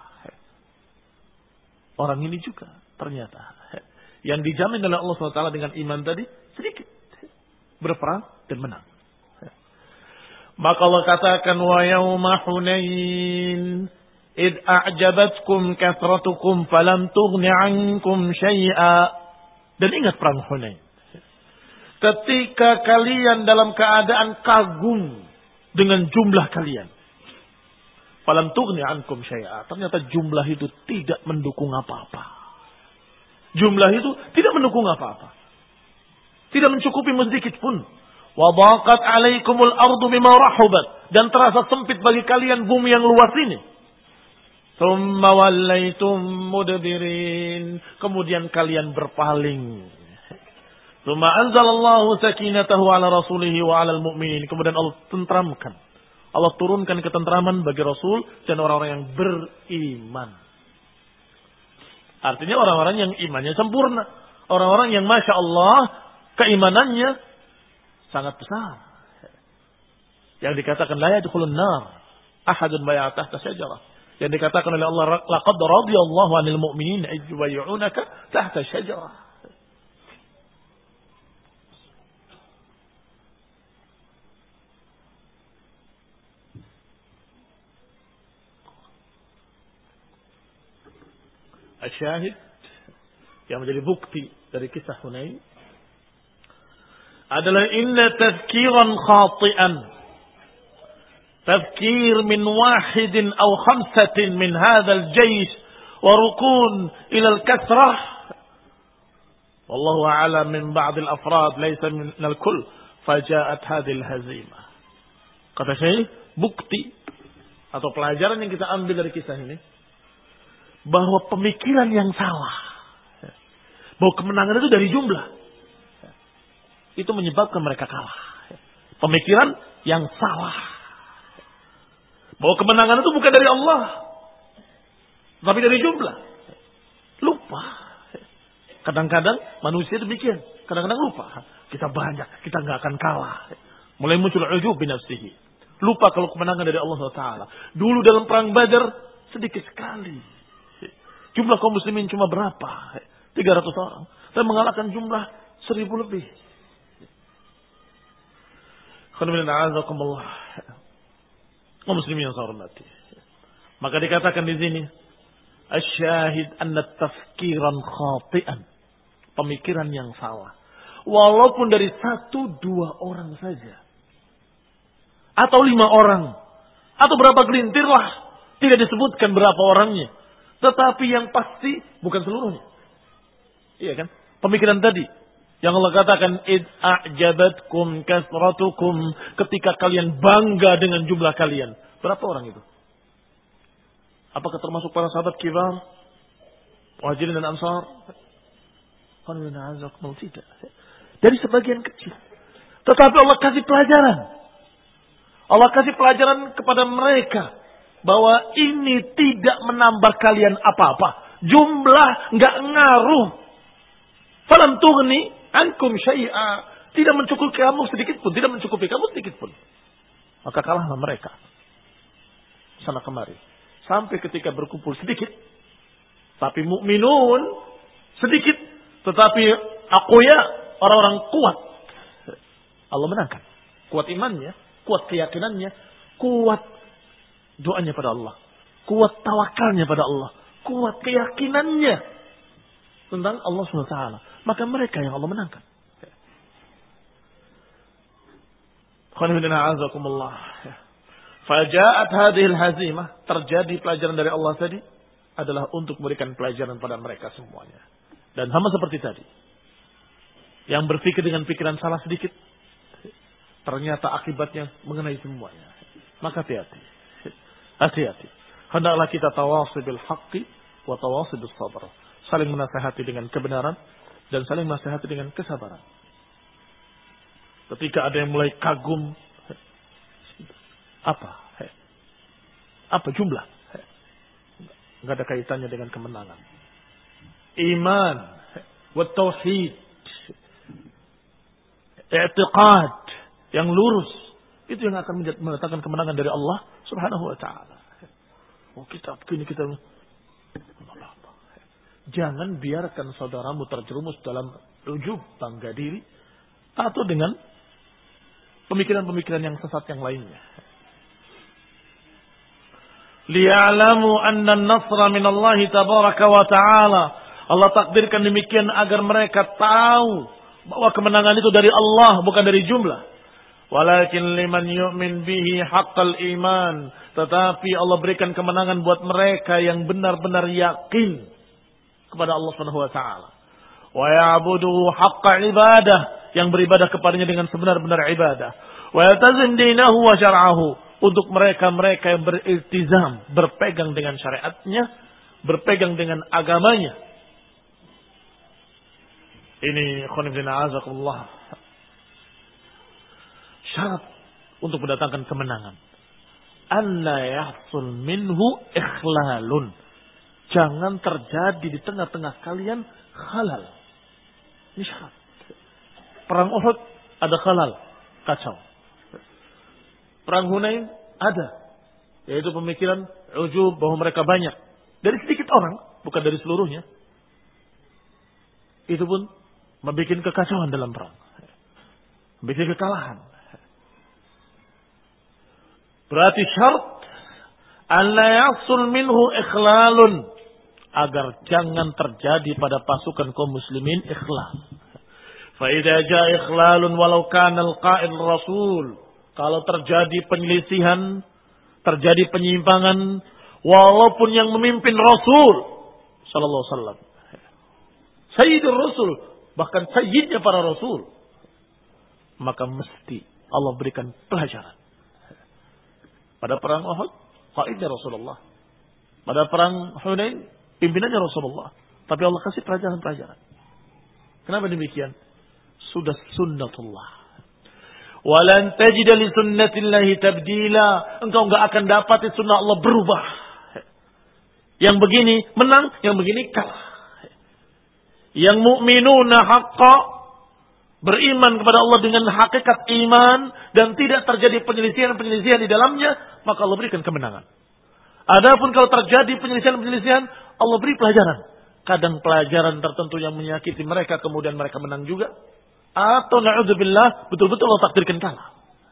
Orang ini juga ternyata yang dijamin oleh Allah subhanahu wa taala dengan iman tadi sedikit, berperang dan menang. Maka Allah katakan, wa yauma Hunain id a'jabatkum kathratukum falam tughni 'ankum syai'a. Dan ingat perang Hunain. Ketika kalian dalam keadaan kagum dengan jumlah kalian. Falam tughni 'ankum syai'a. Ternyata jumlah itu tidak mendukung apa-apa. Jumlah itu tidak mendukung apa-apa. Tidak mencukupi sedikit pun. Wa dhaqat 'alaikumul ardu bima rahubat, dan terasa sempit bagi kalian bumi yang luas ini. Tsumma wallaitum mudbirin, kemudian kalian berpaling. Tsumma anzalallahu sakinatahu 'ala rasulihi wa 'alal mu'minin, kemudian Allah tentramkan, Allah turunkan ketentraman bagi Rasul dan orang-orang yang beriman. Artinya orang-orang yang imannya sempurna, orang-orang yang masya Allah keimanannya sangat besar. Yang dikatakan la yadkhulun nar ahadun bai'a tahta syajarah. Yang dikatakan oleh Allah, laqad radiyallahu 'anil mu'minina idh yubayyi'unaka tahta syajarah. Asyahid yang menjadi bukti dari kisah Hunain adalah inna tazkiran khati'an, tazkir min wahidin aw khamsatin min hadzal jaysh wa rukun ila al-kathrah wallahu a'lam min ba'd al-afrad laysa min al-kull faja'at hadhihi al-hazimah. Kata Syekh, bukti atau pelajaran yang kita ambil dari kisah ini bahwa pemikiran yang salah, bahwa kemenangan itu dari jumlah, itu menyebabkan mereka kalah. Pemikiran yang salah. Bahwa kemenangan itu bukan dari Allah, tapi dari jumlah. Lupa. Kadang-kadang manusia demikian. Kadang-kadang lupa. Kita banyak, kita nggak akan kalah. Mulai muncul ujub bi nafsihi. Lupa kalau kemenangan dari Allah subhanahu wa taala. Dulu dalam perang Badar sedikit sekali. Jumlah kaum muslimin cuma berapa? tiga ratus orang. Dan mengalahkan jumlah seribu lebih. Kaum muslimin yang saya hormati. Maka dikatakan di sini, asyahid anna tafkiran khati'an. Pemikiran yang salah. Walaupun dari satu dua orang saja. Atau lima orang. Atau berapa gelintir lah. Tidak disebutkan berapa orangnya. Tetapi yang pasti bukan seluruhnya. Iya kan? Pemikiran tadi. Yang Allah katakan, id a'jabatkum kasratukum, ketika kalian bangga dengan jumlah kalian. Berapa orang itu? Apakah termasuk para sahabat kibar? Muhajirin dan Ansar? Tidak. Dari sebagian kecil. Tetapi Allah kasih pelajaran. Allah kasih pelajaran kepada mereka. bahwa ini tidak menambah kalian apa-apa. Jumlah nggak ngaruh. Falam tughni ankum syai'a. Tidak mencukupi kamu sedikit pun, tidak mencukupi kamu sedikit pun. Maka kalahlah mereka. Sana kemari. Sampai ketika berkumpul sedikit, tapi mukminun sedikit, tetapi aqwiya, orang-orang kuat. Allah menangkan. Kuat imannya, kuat keyakinannya, kuat doanya pada Allah, kuat tawakalnya pada Allah, kuat keyakinannya tentang Allah subhanahu wa taala. Maka mereka yang Allah menangkan. Qanifidina azakumullah. Faja'at hadhil hazimah. Terjadi pelajaran dari Allah tadi adalah untuk memberikan pelajaran pada mereka semuanya. Dan sama seperti tadi. Yang berpikir dengan pikiran salah sedikit, ternyata akibatnya mengenai semuanya. Maka hati-hati. Hati-hati. Hendaklah kita tawasi bil haqqi wa tawasi bis sabr. Saling menasihati dengan kebenaran dan saling menasihati dengan kesabaran. Ketika ada yang mulai kagum, apa? Apa jumlah? Enggak ada kaitannya dengan kemenangan. Iman, wa tauhid, i'tiqad yang lurus, itu yang akan mendatangkan kemenangan dari Allah Subhanahu wa taala. Oh, kita begini kita jangan biarkan saudaramu terjerumus dalam ujub, bangga diri, atau dengan pemikiran-pemikiran yang sesat yang lainnya. Liya'lamu anna an-nasra min Allah tabaraka wa ta'ala. Allah takdirkan demikian agar mereka tahu bahwa kemenangan itu dari Allah, bukan dari jumlah. Walakin liman yu'min bihi haqqal iman. Tetapi Allah berikan kemenangan buat mereka yang benar-benar yakin kepada Allah Subhanahu wa taala. Wa ya'budu haqqa ibadah, yang beribadah kepadanya dengan sebenar-benar ibadah. Wa yatazim dinahu wa syar'ahu, untuk mereka-mereka yang beriltizam, berpegang dengan syariatnya, berpegang dengan agamanya. Ini khonibina azakullah, syarat untuk mendatangkan kemenangan. An la yahsul minhu ikhlalun. Jangan terjadi di tengah-tengah kalian khalal. Ini syarat. Perang Uhud ada khalal, kacau. Perang Hunain ada, yaitu pemikiran ujub bahwa mereka banyak. Dari sedikit orang, bukan dari seluruhnya. Itu pun membuat kekacauan dalam perang. Membuat kekalahan. Berarti syarat an la yasul minhu ikhlalun, agar jangan terjadi pada pasukan kaum muslimin ikhlal. Fa idza jaa ikhlalun walau kana al-qa'id rasul, kalau terjadi penyelisihan, terjadi penyimpangan, walaupun yang memimpin Rasul sallallahu alaihi wasallam, Sayyidul Rasul, bahkan sayyidnya para rasul, maka mesti Allah berikan pelajaran. Pada perang Uhud, qaidnya Rasulullah. Pada perang Hunain, pimpinannya Rasulullah. Tapi Allah kasih pelajaran-pelajaran. Kenapa demikian? Sudah sunnatullah. Walan tajida li sunnatillahi tabdila. Engkau enggak akan dapat sunnah Allah berubah. Yang begini menang, yang begini kalah. Yang mu'minuna haqqa, beriman kepada Allah dengan hakikat iman, dan tidak terjadi penyelisihan-penyelisihan di dalamnya, maka Allah berikan kemenangan. Adapun kalau terjadi penyelisihan-penyelisihan, Allah beri pelajaran. Kadang pelajaran tertentu yang menyakiti mereka, kemudian mereka menang juga. Atau na'udzubillah, betul-betul Allah takdirkan kalah.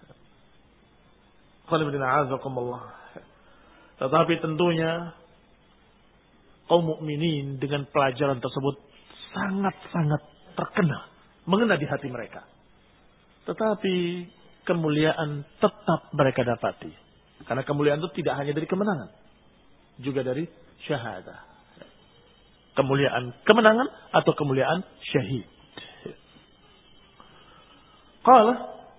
Tetapi tentunya kaum mukminin dengan pelajaran tersebut sangat-sangat terkena, mengena di hati mereka. Tetapi kemuliaan tetap mereka dapati. Karena kemuliaan itu tidak hanya dari kemenangan, juga dari syahadah. Kemuliaan kemenangan atau kemuliaan syahid. Qala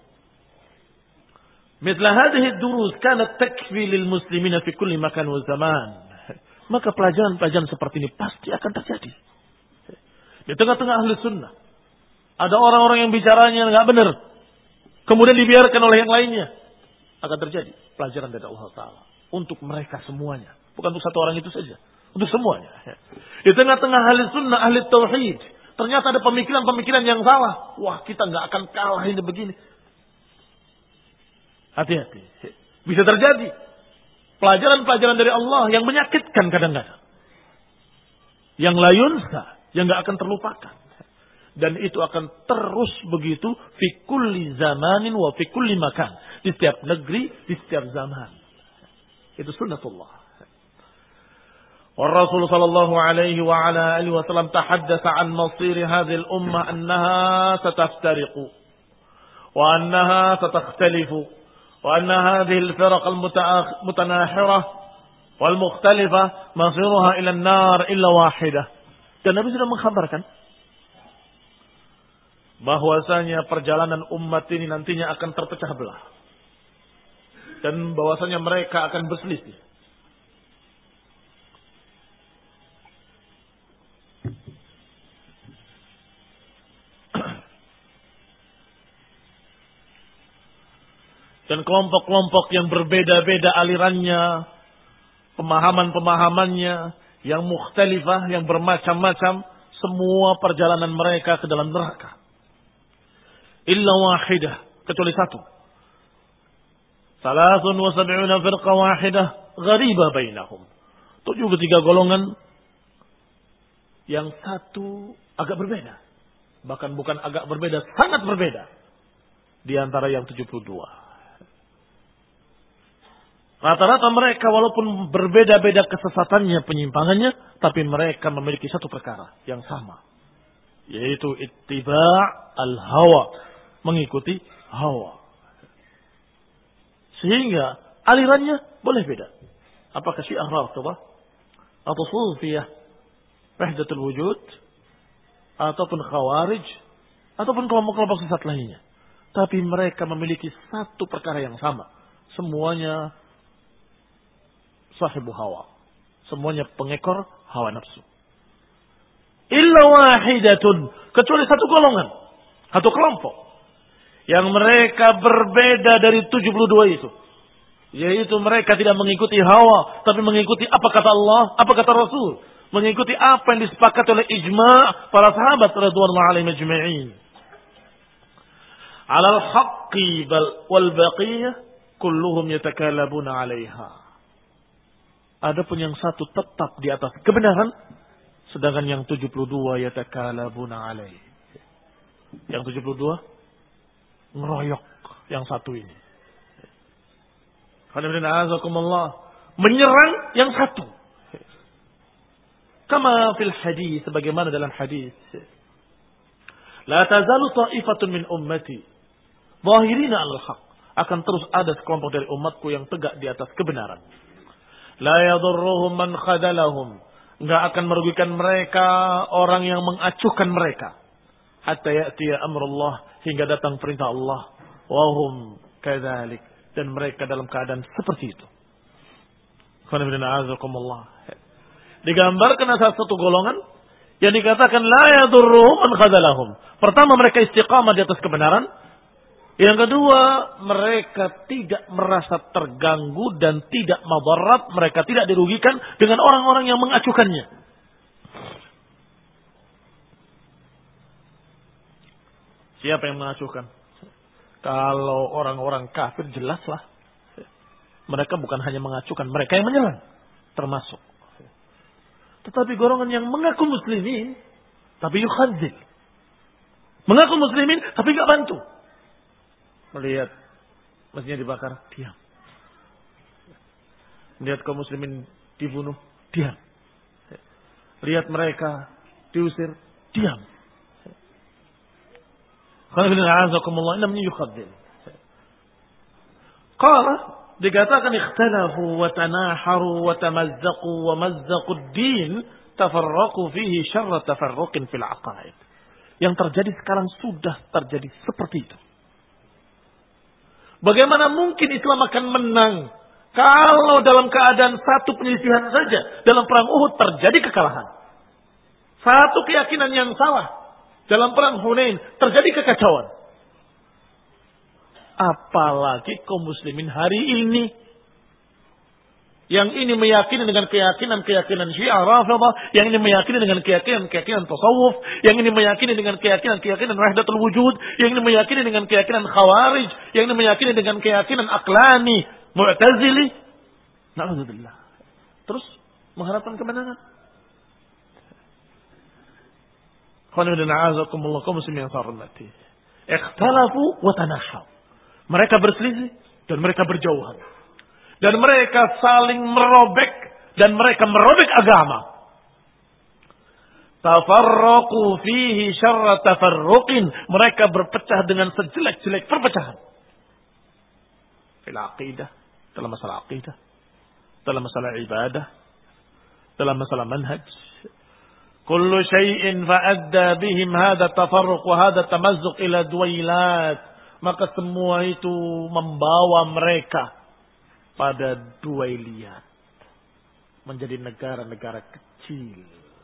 mithla hadhihi ad-durus kanat takfi lil muslimina fi kulli makan wa zaman. Maka pelajaran-pelajaran seperti ini pasti akan terjadi. Di tengah-tengah ahli sunnah ada orang-orang yang bicaranya enggak benar, kemudian dibiarkan oleh yang lainnya, akan terjadi pelajaran dari Allah Taala. untuk mereka semuanya. Bukan untuk satu orang itu saja. Untuk semuanya. Di tengah-tengah ahli sunnah, ahli tauhid. Ternyata ada pemikiran-pemikiran yang salah. Wah, kita nggak akan kalah ini begini. Hati-hati. Bisa terjadi. Pelajaran-pelajaran dari Allah yang menyakitkan kadang-kadang. Yang la yunsa, yang nggak akan terlupakan. Dan itu akan terus begitu fi kulli zamanin wa fi kulli makan. Di setiap negeri, di setiap zaman. Itu sunnatullah. والرسول صلى الله عليه وعلى آله وسلم تحدث عن مصير هذه الأمة أنها ستفترق وأنها ستختلف وأن هذه الفرق المتناحرة والمختلفة مصيرها إلى النار إلا واحدة. Dan Nabi sudah mengkhabarkan bahwasanya perjalanan umat ini nantinya akan terpecah belah dan bahwasanya mereka akan berselisih. Dan kelompok-kelompok yang berbeda-beda alirannya, pemahaman-pemahamannya, yang mukhtalifah, yang bermacam-macam, semua perjalanan mereka ke dalam neraka. Illa wahidah, kecuali satu. Salasun wa sab'una firqa wahidah, gharibah bainahum. Tujuh ketiga golongan, yang satu agak berbeda. Bahkan bukan agak berbeda, sangat berbeda. Di antara yang tujuh puluh dua. Rata-rata mereka walaupun berbeda-beda kesesatannya, penyimpangannya, tapi mereka memiliki satu perkara yang sama. Yaitu ittiba' al-hawa. Mengikuti hawa. Sehingga alirannya boleh beda. Apakah Syiah Rafidhah atau Sufiyah, Wahdatul Wujud, ataupun Khawarij, ataupun kelompok-kelompok sesat lainnya. Tapi mereka memiliki satu perkara yang sama. Semuanya sahibu hawa. Semuanya pengekor hawa nafsu. Illa wahidatun. Kecuali satu golongan. Satu kelompok. Yang mereka berbeda dari tujuh puluh dua itu. Yaitu mereka tidak mengikuti hawa. Tapi mengikuti apa kata Allah, apa kata Rasul. Mengikuti apa yang disepakati oleh ijma' para sahabat radhiyallahu alaihim ajma'in. Alal haqqi wal baqiyah kulluhum yatakalabuna 'alaiha. Adapun yang satu tetap di atas kebenaran, sedangkan yang tujuh puluh dua yatakalabuna 'alaihi. Yang tujuh puluh dua ngeroyok yang satu ini. Menyerang yang satu. Kama fil hadis, sebagaimana dalam hadis. La tazalu ta'ifatun min ummati zahirina 'alal haqq. Akan terus ada sekelompok dari umatku yang tegak di atas kebenaran. La yadurruhum man khadalahum. Enggak akan merugikan mereka orang yang mengacuhkan mereka. Hatta ya'tiya amrullah, hingga datang perintah Allah. Wa hum kadzalik, dan mereka dalam keadaan seperti itu. Digambarkan ada satu golongan yang dikatakan la yadurruhum man khadalahum. Pertama, mereka istiqamah di atas kebenaran. Yang kedua, mereka tidak merasa terganggu dan tidak madarat, mereka tidak dirugikan dengan orang-orang yang mengacuhkannya. Siapa yang mengacuhkan? Kalau orang-orang kafir jelaslah. Mereka bukan hanya mengacuhkan, mereka yang menyerang termasuk. Tetapi golongan yang mengaku muslimin tapi yukhadzil. Mengaku muslimin tapi enggak bantu. Melihat masjidnya dibakar, diam. Melihat kaum muslimin dibunuh, diam. Lihat mereka diusir, diam. Alhamdulillah, namanya yukhadzil. Qala, dikatakan ikhtalafu wa tanaharu wa tamazzaqu wa mazzaqu ad-din, tafarraqu fihi syarra tafarruqin fil aqaid. Yang terjadi sekarang sudah terjadi seperti itu. Bagaimana mungkin Islam akan menang kalau dalam keadaan satu penyelisihan saja dalam perang Uhud terjadi kekalahan? Satu keyakinan yang salah dalam perang Hunain terjadi kekacauan. Apalagi kaum muslimin hari ini Yang ini meyakini dengan keyakinan-keyakinan Syiah Rafidhah, yang ini meyakini dengan keyakinan-keyakinan tasawuf, yang ini meyakini dengan keyakinan-keyakinan Wahdatul Wujud, yang ini meyakini dengan keyakinan Khawarij, yang ini meyakini dengan keyakinan Aqlani, Mu'tazili. Na'udzubillah. Terus mengharapkan kemenangan. Khonibidina'azakumullah kaum muslimin yang hormati. Ikhtalafu wa tanahaw. Mereka berselisih dan mereka berjauhan. Dan mereka saling merobek dan mereka merobek agama. Tafarraqu fihi syarra tafarruqin. Mereka berpecah dengan sejelek-jelek perpecahan. Fil aqidah, dalam masalah aqidah, dalam masalah ibadah, dalam masalah manhaj. Kullu syai'in fa'adda bihim hadha tafarruq wa hadha tamazzuq ila duwailat. Maka semua itu membawa mereka pada duailiyat, menjadi negara-negara kecil.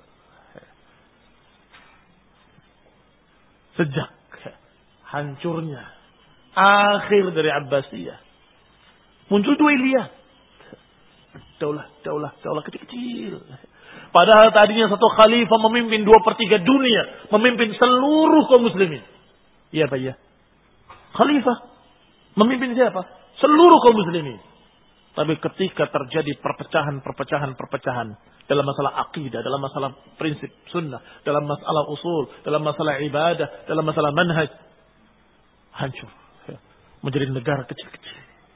Sejak hancurnya akhir dari Abbasiyah, muncul duailiyat, daulah, daulah, daulah kecil-kecil. Padahal tadinya satu khalifah memimpin dua per tiga dunia, memimpin seluruh kaum muslimin. Iya Pak ya. Khalifah memimpin siapa? Seluruh kaum muslimin. Tapi ketika terjadi perpecahan-perpecahan perpecahan dalam masalah akidah, dalam masalah prinsip sunnah, dalam masalah usul, dalam masalah ibadah, dalam masalah manhaj, hancur. Menjadi negara kecil-kecil.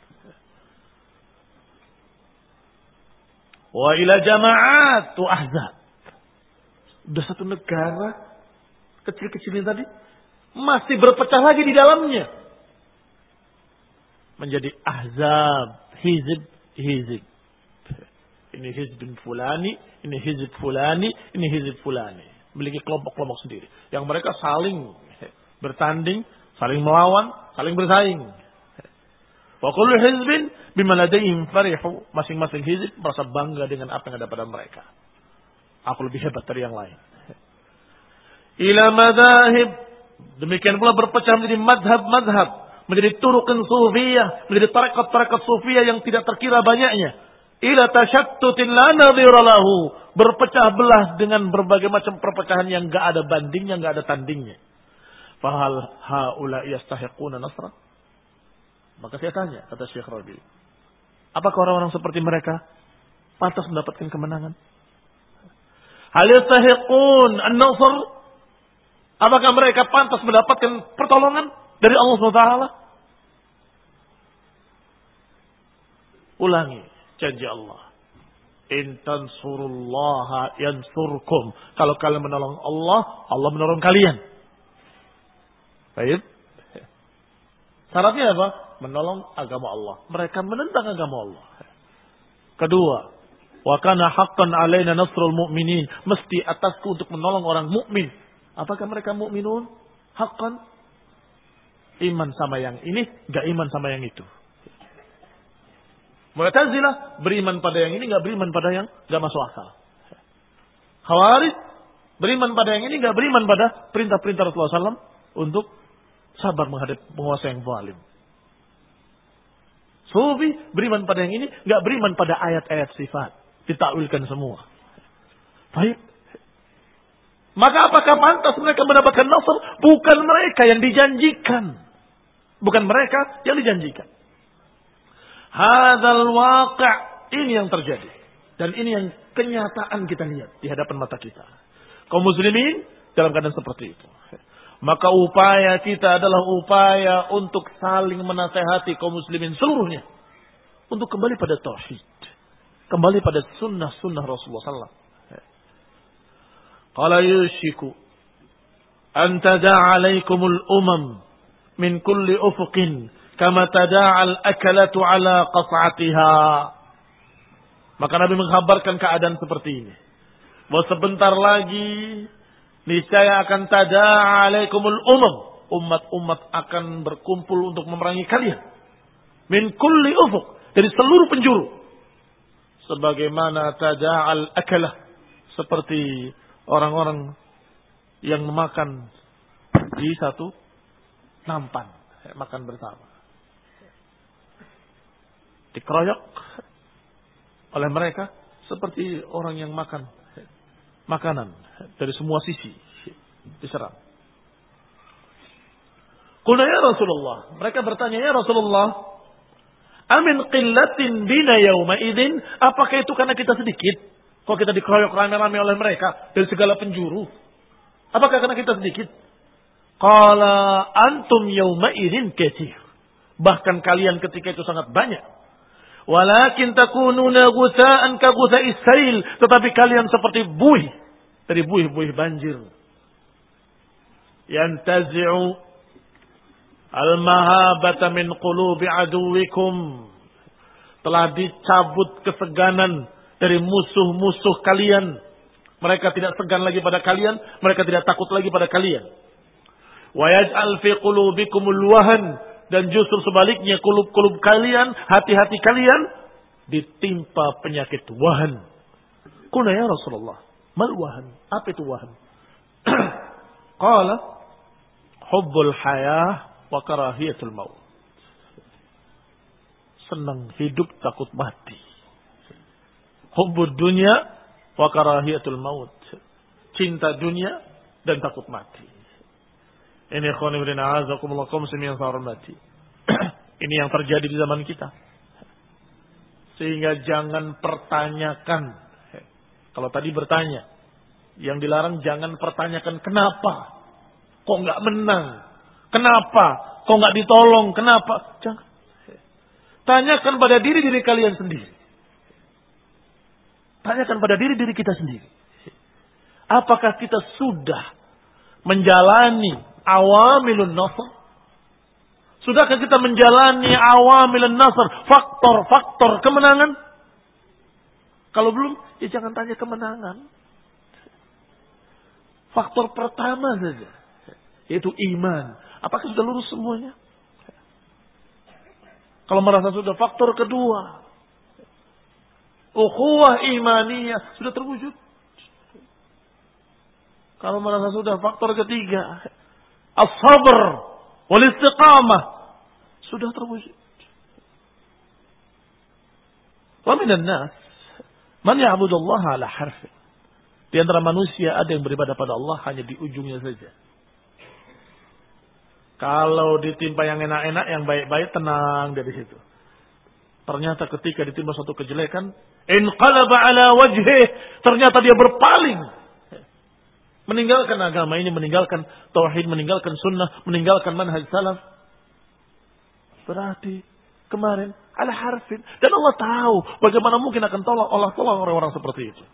Wa ila jama'at tu ahzab. Sudah satu negara kecil-kecil ini tadi masih berpecah lagi di dalamnya. Menjadi ahzab. Hizib, hizib. Ini hizbin fulani, ini hizib fulani, ini hizib fulani. Memiliki kelompok-kelompok sendiri. Yang mereka saling bertanding, saling melawan, saling bersaing. Wa kullu hizbin bima ladaihim farihu. Masing-masing hizib merasa bangga dengan apa yang ada pada mereka. Aku lebih hebat dari yang lain. Ila madahib. Demikian pula berpecah menjadi madhab-madhab. Menjadi turuqin sufiyah, menjadi tarekat-tarekat sufiyah yang tidak terkira banyaknya. Ila tasyattutin la nadhira lahu. Berpecah belah dengan berbagai macam perpecahan yang enggak ada bandingnya, enggak ada tandingnya. Fahal haula yastahiquna nasra? Maka saya tanya, kata Syekh Rabi, apakah orang-orang seperti mereka pantas mendapatkan kemenangan? Hal yastahiqun an-nasr? Apakah mereka pantas mendapatkan pertolongan dari Allah subhanahu wa taala? Ulangi janji Allah. In tansurullaha yansurkum. Kalau kalian menolong Allah, Allah menolong kalian. Baik. Syaratnya apa? Menolong agama Allah. Mereka menentang agama Allah. Kedua, wa kana haqqan alaina nasrul mu'minin. Mesti atasku untuk menolong orang mukmin. Apakah mereka mukminun? Haqqan. Iman sama yang ini, enggak iman sama yang itu. Mu'tazilah beriman pada yang ini, enggak beriman pada yang enggak masuk akal. Khawarij beriman pada yang ini, enggak beriman pada perintah-perintah Rasulullah shallallahu alaihi wasallam untuk sabar menghadapi penguasa yang zalim. Sufi beriman pada yang ini, enggak beriman pada ayat-ayat sifat, ditakwilkan semua. Baik. Maka apakah pantas mereka mendapatkan nasr? Bukan mereka yang dijanjikan. Bukan mereka yang dijanjikan. Hadzal waqi', ini yang terjadi. Dan ini yang kenyataan kita lihat di hadapan mata kita. Kaum muslimin dalam keadaan seperti itu. Maka upaya kita adalah upaya untuk saling menasehati kaum muslimin seluruhnya. Untuk kembali pada tauhid. Kembali pada sunnah-sunnah Rasulullah sallallahu alaihi wasallam. Qala yushiku an tada'a alaikumul umam min kulli ufuqin kama tada'al akalatu ala qas'atiha. Maka Nabi mengkhabarkan keadaan seperti ini. Bahwa sebentar lagi niscaya akan tada'a alaikumul umam. Umat-umat akan berkumpul untuk memerangi kalian. Min kulli ufuq. Dari seluruh penjuru. Sebagaimana tada'al akalah. Seperti orang-orang yang memakan di satu nampan. Makan bersama. Dikeroyok. oleh mereka seperti orang yang makan makanan dari semua sisi diserang. Qulna ya Rasulullah, mereka bertanya, ya Rasulullah, amin qillatin bina yawma idzin, apakah itu karena kita sedikit? Kok kita dikeroyok rame-rame oleh mereka dari segala penjuru? Apakah karena kita sedikit? Qala antum yawma idzin katsir. Bahkan kalian ketika itu sangat banyak. Walakin takununa ghutsa'an ka ghutsa'is sail, tetapi kalian seperti buih dari buih-buih banjir. Yantazi'u al-mahabata min qulubi aduwikum, telah dicabut keseganan dari musuh-musuh kalian. Mereka tidak segan lagi pada kalian, mereka tidak takut lagi pada kalian. Wa yaj'al fi qulubikumul wahan, dan justru sebaliknya kulub-kulub kalian, hati-hati kalian ditimpa penyakit wahan. Qulna ya Rasulullah, mal wahan? Apa itu wahan? Qala hubbul hayah wa karahiyatul maut. Senang hidup, takut mati. Hubbud dunya wa karahiyatul maut. Cinta dunia dan takut mati. Ini ikhwan ibn a'azakumullah kaum muslimin yang saya hormati. Ini yang terjadi di zaman kita. Sehingga jangan pertanyakan. Kalau tadi bertanya, yang dilarang jangan pertanyakan kenapa. Kok nggak menang? Kenapa? Kok nggak ditolong? Kenapa? Jangan. Tanyakan pada diri-diri kalian sendiri. Tanyakan pada diri-diri kita sendiri. Apakah kita sudah menjalani awamilun nasr? Sudahkah kita menjalani awamilun nasr, faktor-faktor kemenangan? Kalau belum, ya jangan tanya kemenangan. Faktor pertama saja, yaitu iman. Apakah sudah lurus semuanya? Kalau merasa sudah, faktor kedua, ukhuwah imaniyah sudah terwujud. Kalau merasa sudah, faktor ketiga, as-sabr wal istiqamah sudah terwujud. Wa minan nas man ya'budullaha ala harfi. Di antara manusia ada yang beribadah pada Allah hanya di ujungnya saja. Kalau ditimpa yang enak-enak, yang baik-baik, tenang dari situ. Ternyata ketika ditimpa suatu kejelekan, inqalaba ala wajhih, ternyata dia berpaling. Meninggalkan agama ini, meninggalkan tauhid, meninggalkan sunnah, meninggalkan manhaj salaf. Berarti kemarin ala harfin. Dan Allah tahu bagaimana mungkin akan tolong Allah tolong orang-orang seperti itu.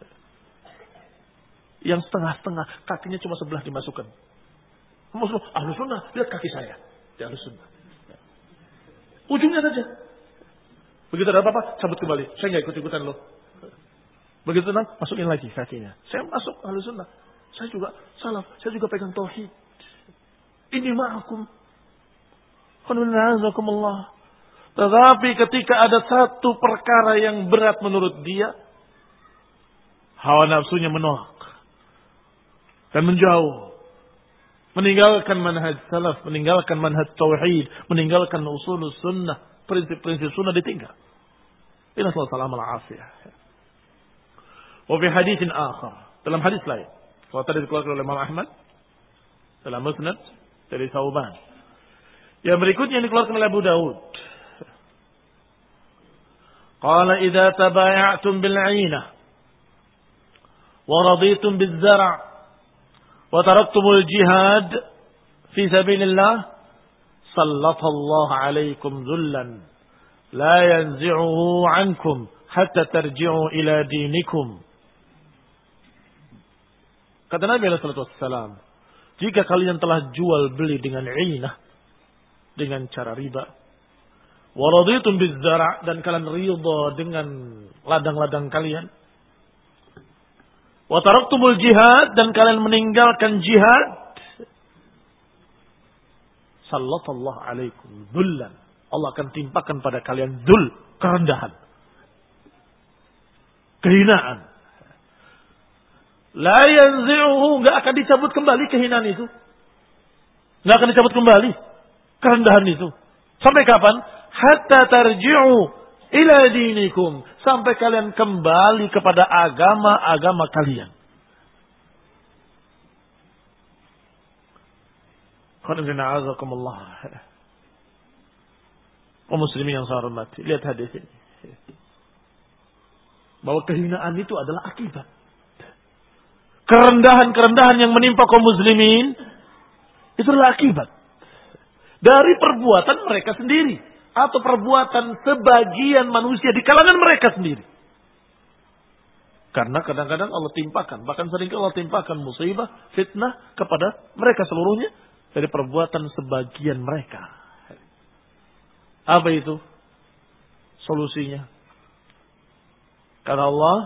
Yang setengah-setengah, kakinya cuma sebelah dimasukkan. Maksud, ahlu sunnah, lihat kaki saya. Di ahlu sunnah. Ujungnya saja. Begitu ada apa-apa, cabut kembali. Saya nggak ikut-ikutan loh. Begitu tenang, masukin lagi kakinya. Saya masuk ahlu sunnah. Saya juga salaf, saya juga pegang tauhid. Ini ma'akum. Qanuna'azakumullah. Tetapi ketika ada satu perkara yang berat menurut dia, hawa nafsunya menolak dan menjauh. Meninggalkan manhaj salaf, meninggalkan manhaj tauhid, meninggalkan usul sunnah, prinsip-prinsip sunnah ditinggal. Inna sallallahu alaihi wasallam. Wa fi haditsin akhar, dalam hadis lain, kalau tadi dikeluarkan oleh Imam Ahmad dalam Musnad dari Thauban. Yang berikutnya yang dikeluarkan oleh Abu Daud. Qala idza tabaya'tum bil 'ainah wa raditum biz zar' wa taraktumul jihad fi sabilillah sallallahu 'alaikum dhullan la yanzi'uhu 'ankum hatta tarji'u ila dinikum. Kata Nabi sallallahu alaihi wasallam, jika kalian telah jual beli dengan 'ainah, dengan cara riba, wa raditum biz zar' dan kalian ridha dengan ladang-ladang kalian, wa taraktumul jihad dan kalian meninggalkan jihad, sallallahu alaikum dhullan, Allah akan timpakan pada kalian dhul, kerendahan, kehinaan. La yanzi'uhu, enggak akan dicabut kembali kehinaan itu. Enggak akan dicabut kembali kerendahan itu. Sampai kapan? Hatta tarji'u ila dinikum, sampai kalian kembali kepada agama-agama kalian. Kaum muslimin yang saya hormati, lihat hadis ini. Bahwa kehinaan itu adalah akibat. Kerendahan-kerendahan yang menimpa kaum muslimin itu adalah akibat dari perbuatan mereka sendiri atau perbuatan sebagian manusia di kalangan mereka sendiri. Karena kadang-kadang Allah timpakan, bahkan sering Allah timpakan musibah, fitnah kepada mereka seluruhnya dari perbuatan sebagian mereka. Apa itu solusinya? Kata Allah,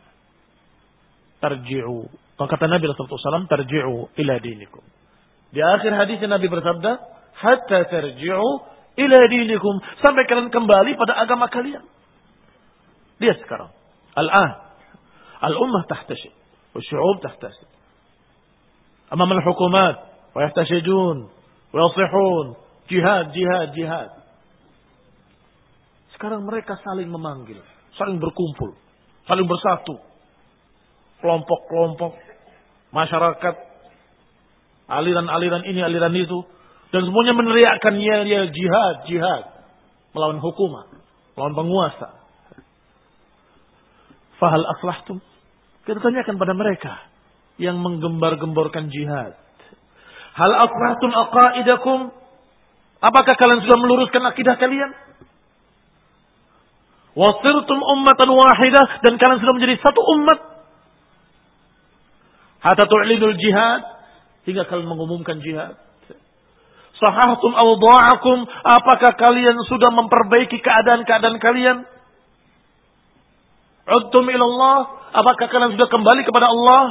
tarji'u. Kata Nabi sallallahu alaihi wasallam, tarji'u ila dinikum. Di akhir hadis Nabi bersabda, hatta tarji'u ila dinikum, sampai kalian kembali pada agama kalian. Lihat sekarang. Al-an al-ummah tahtashid, wasyu'ub tahtashid. Amam al-hukumat, wa yahtashidun, wa yasihun, jihad, jihad, jihad. Sekarang mereka saling memanggil, saling berkumpul, saling bersatu. Kelompok-kelompok, masyarakat, aliran-aliran ini, aliran itu. Dan semuanya meneriakkan ya, ya jihad, jihad. Melawan hukuman, melawan penguasa. Fahal aslahtum? Kita tanyakan pada mereka yang menggembar-gemborkan jihad. Hal aslahtum aqaidakum? Apakah kalian sudah meluruskan akidah kalian? Wasirtum ummatan wahidah, dan kalian sudah menjadi satu umat. Hatta tu'linul jihad, hingga kalian mengumumkan jihad. Sahahtum awda'akum, apakah kalian sudah memperbaiki keadaan-keadaan kalian? Udtum ilallah, apakah kalian sudah kembali kepada Allah?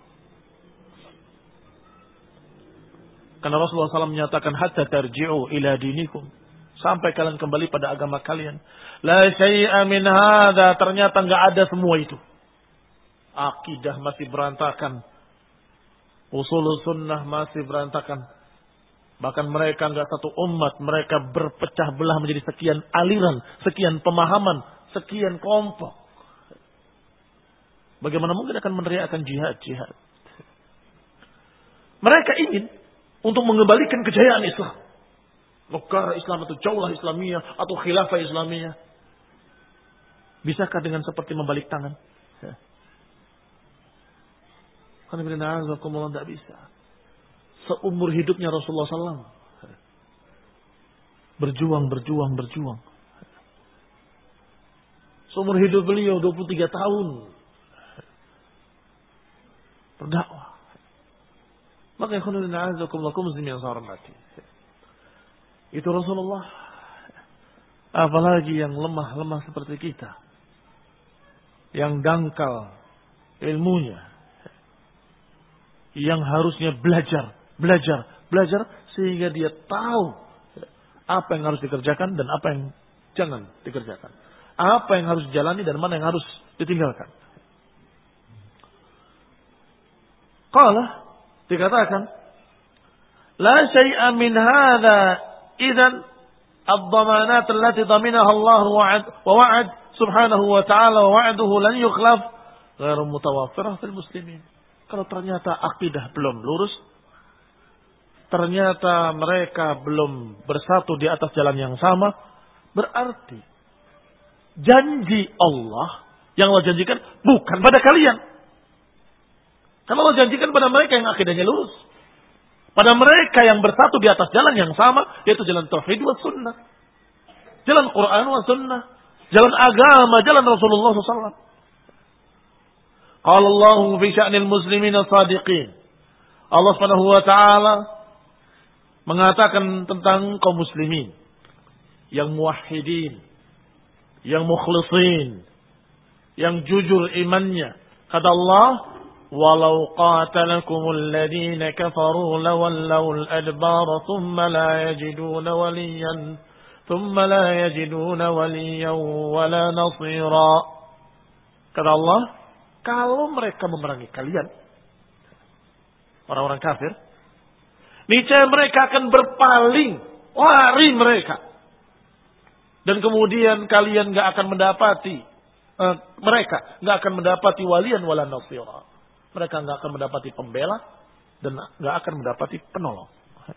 Karena Rasulullah shallallahu alaihi wasallam menyatakan hatta tarji'u ila dinikum, sampai kalian kembali pada agama kalian. La syai'a min hadza, ternyata enggak ada semua itu. Akidah masih berantakan. Usul sunnah masih berantakan. Bahkan mereka enggak satu umat, mereka berpecah belah menjadi sekian aliran, sekian pemahaman, sekian kelompok. Bagaimana mungkin akan meneriakkan jihad-jihad? Mereka ingin untuk mengembalikan kejayaan Islam. Negara Islam atau daulah Islamiyah atau khilafah Islamiyah. Bisakah dengan seperti membalik tangan? Karena bila tidak bisa. Seumur hidupnya Rasulullah shallallahu alaihi wasallam berjuang, berjuang, berjuang. Seumur hidup beliau dua puluh tiga tahun berdakwah. Maka ikhwan fillah muslimin yang saya hormati, itu Rasulullah. Apalagi yang lemah-lemah seperti kita, yang dangkal ilmunya, yang harusnya belajar, belajar, belajar sehingga dia tahu apa yang harus dikerjakan dan apa yang jangan dikerjakan, apa yang harus dijalani dan mana yang harus ditinggalkan. Qala, dikatakan, la syai'a min hadza idzan ad-dhamanat allati dhaminaha Allah wa wa'ad subhanahu wa ta'ala wa wa'duhu lan yukhlaf ghairu mutawaffirah fil muslimin. Kalau ternyata akidah belum lurus, ternyata mereka belum bersatu di atas jalan yang sama, berarti janji Allah yang Allah janjikan bukan pada kalian. Karena Allah janjikan pada mereka yang akidahnya lurus, pada mereka yang bersatu di atas jalan yang sama, yaitu jalan tauhid wa sunnah, jalan Quran wa sunnah, jalan agama, jalan Rasulullah shallallahu alaihi wasallam. Qala Allah fi sya'nil muslimin as-sadiqin. Allah Subhanahu wa taala mengatakan tentang kaum muslimin yang muwahhidin, yang mukhlisin, yang jujur imannya. Kata Allah, walau qatalakumul ladzina kafaru lawallawul adbara thumma la yajiduna waliyan thumma la yajiduna waliyan wala nasira. Kata Allah, kalau mereka memerangi kalian, orang-orang kafir, niscaya mereka akan berpaling, lari mereka Dan kemudian kalian gak akan mendapati, uh, mereka gak akan mendapati walian wala nasira. Mereka gak akan mendapati pembela dan gak akan mendapati penolong.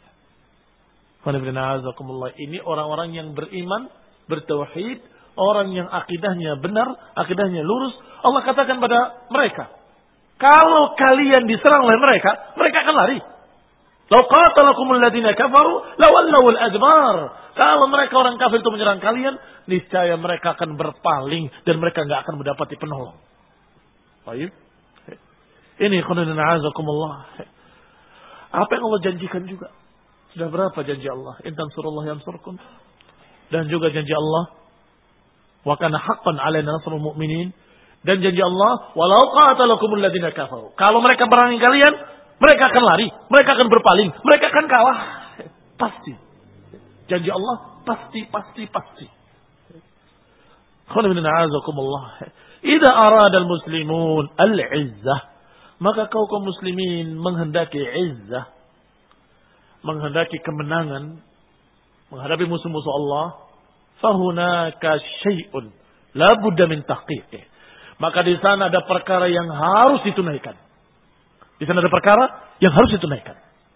Ini orang-orang yang beriman, bertauhid, orang yang akidahnya benar, akidahnya lurus. Allah katakan pada mereka, kalau kalian diserang oleh mereka, mereka akan lari. Lau qatalakumul ladina kafaru lawallawul adbar. Kalau mereka orang kafir itu menyerang kalian, niscaya mereka akan berpaling dan mereka enggak akan mendapati penolong. Baik. Ini khonana na'azakumullah. Apa yang Allah janjikan juga. Sudah berapa janji Allah? In tansurullah yansurkum. Dan juga janji Allah, wa kana haqqan 'alaina nasrul mu'minin. Dan janji Allah, walau qatalakumul ladina kafaru. Kalau mereka merangi kalian, mereka akan lari, mereka akan berpaling, mereka akan kalah. Pasti. Janji Allah pasti, pasti, pasti. Khonibina a'azakumullah. Idza arada al-muslimun al-'izzah, maka kau kaum muslimin menghendaki izzah, menghendaki kemenangan, menghadapi musuh-musuh Allah, fahunaka syai'un la budda min tahqiqih. Maka di sana ada perkara yang harus ditunaikan. Di sana ada perkara yang harus ditunaikan.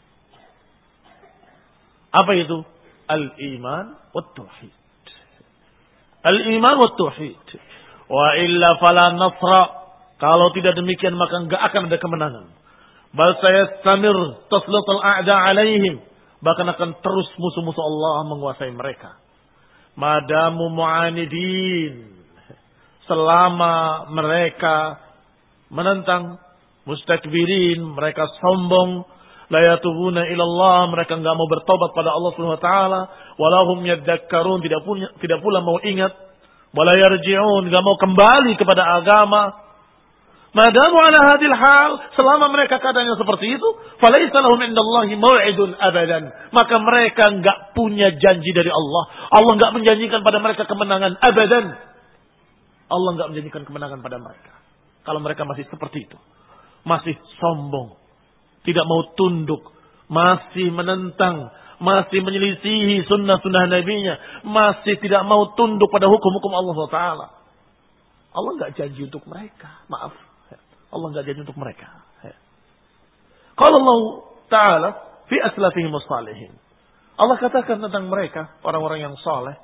Apa itu? Al-iman wa tauhid. Al-iman wa tauhid. Wa illa fala nasra. Kalau tidak demikian maka enggak akan ada kemenangan. Bal sayastamir taslatul a'da alaihim. Bahkan akan terus musuh-musuh Allah menguasai mereka. Madamu mu'anidin. Selama mereka menentang, mustakbirin, mereka sombong, la yatubuna ilallah, mereka enggak mau bertobat pada Allah Subhanahu wa taala, walahum yadhakkarun, tidak punya tidak pula mau ingat, wala yarji'un, enggak mau kembali kepada agama. Madamu ala hadil hal, selama mereka keadaannya seperti itu, falaisa lahum indallahi mau'idun abadan, maka mereka enggak punya janji dari Allah. Allah enggak menjanjikan pada mereka kemenangan abadan. Allah enggak menjanjikan kemenangan pada mereka. Kalau mereka masih seperti itu. Masih sombong. Tidak mau tunduk. Masih menentang. Masih menyelisihi sunnah-sunnah Nabi-Nya. Masih tidak mau tunduk pada hukum-hukum Allah subhanahu wa taala. Allah enggak janji untuk mereka. Maaf. Allah enggak janji untuk mereka. Kalau Allah Ta'ala fi aslafihim as-salihin. Allah katakan tentang mereka. Orang-orang yang saleh.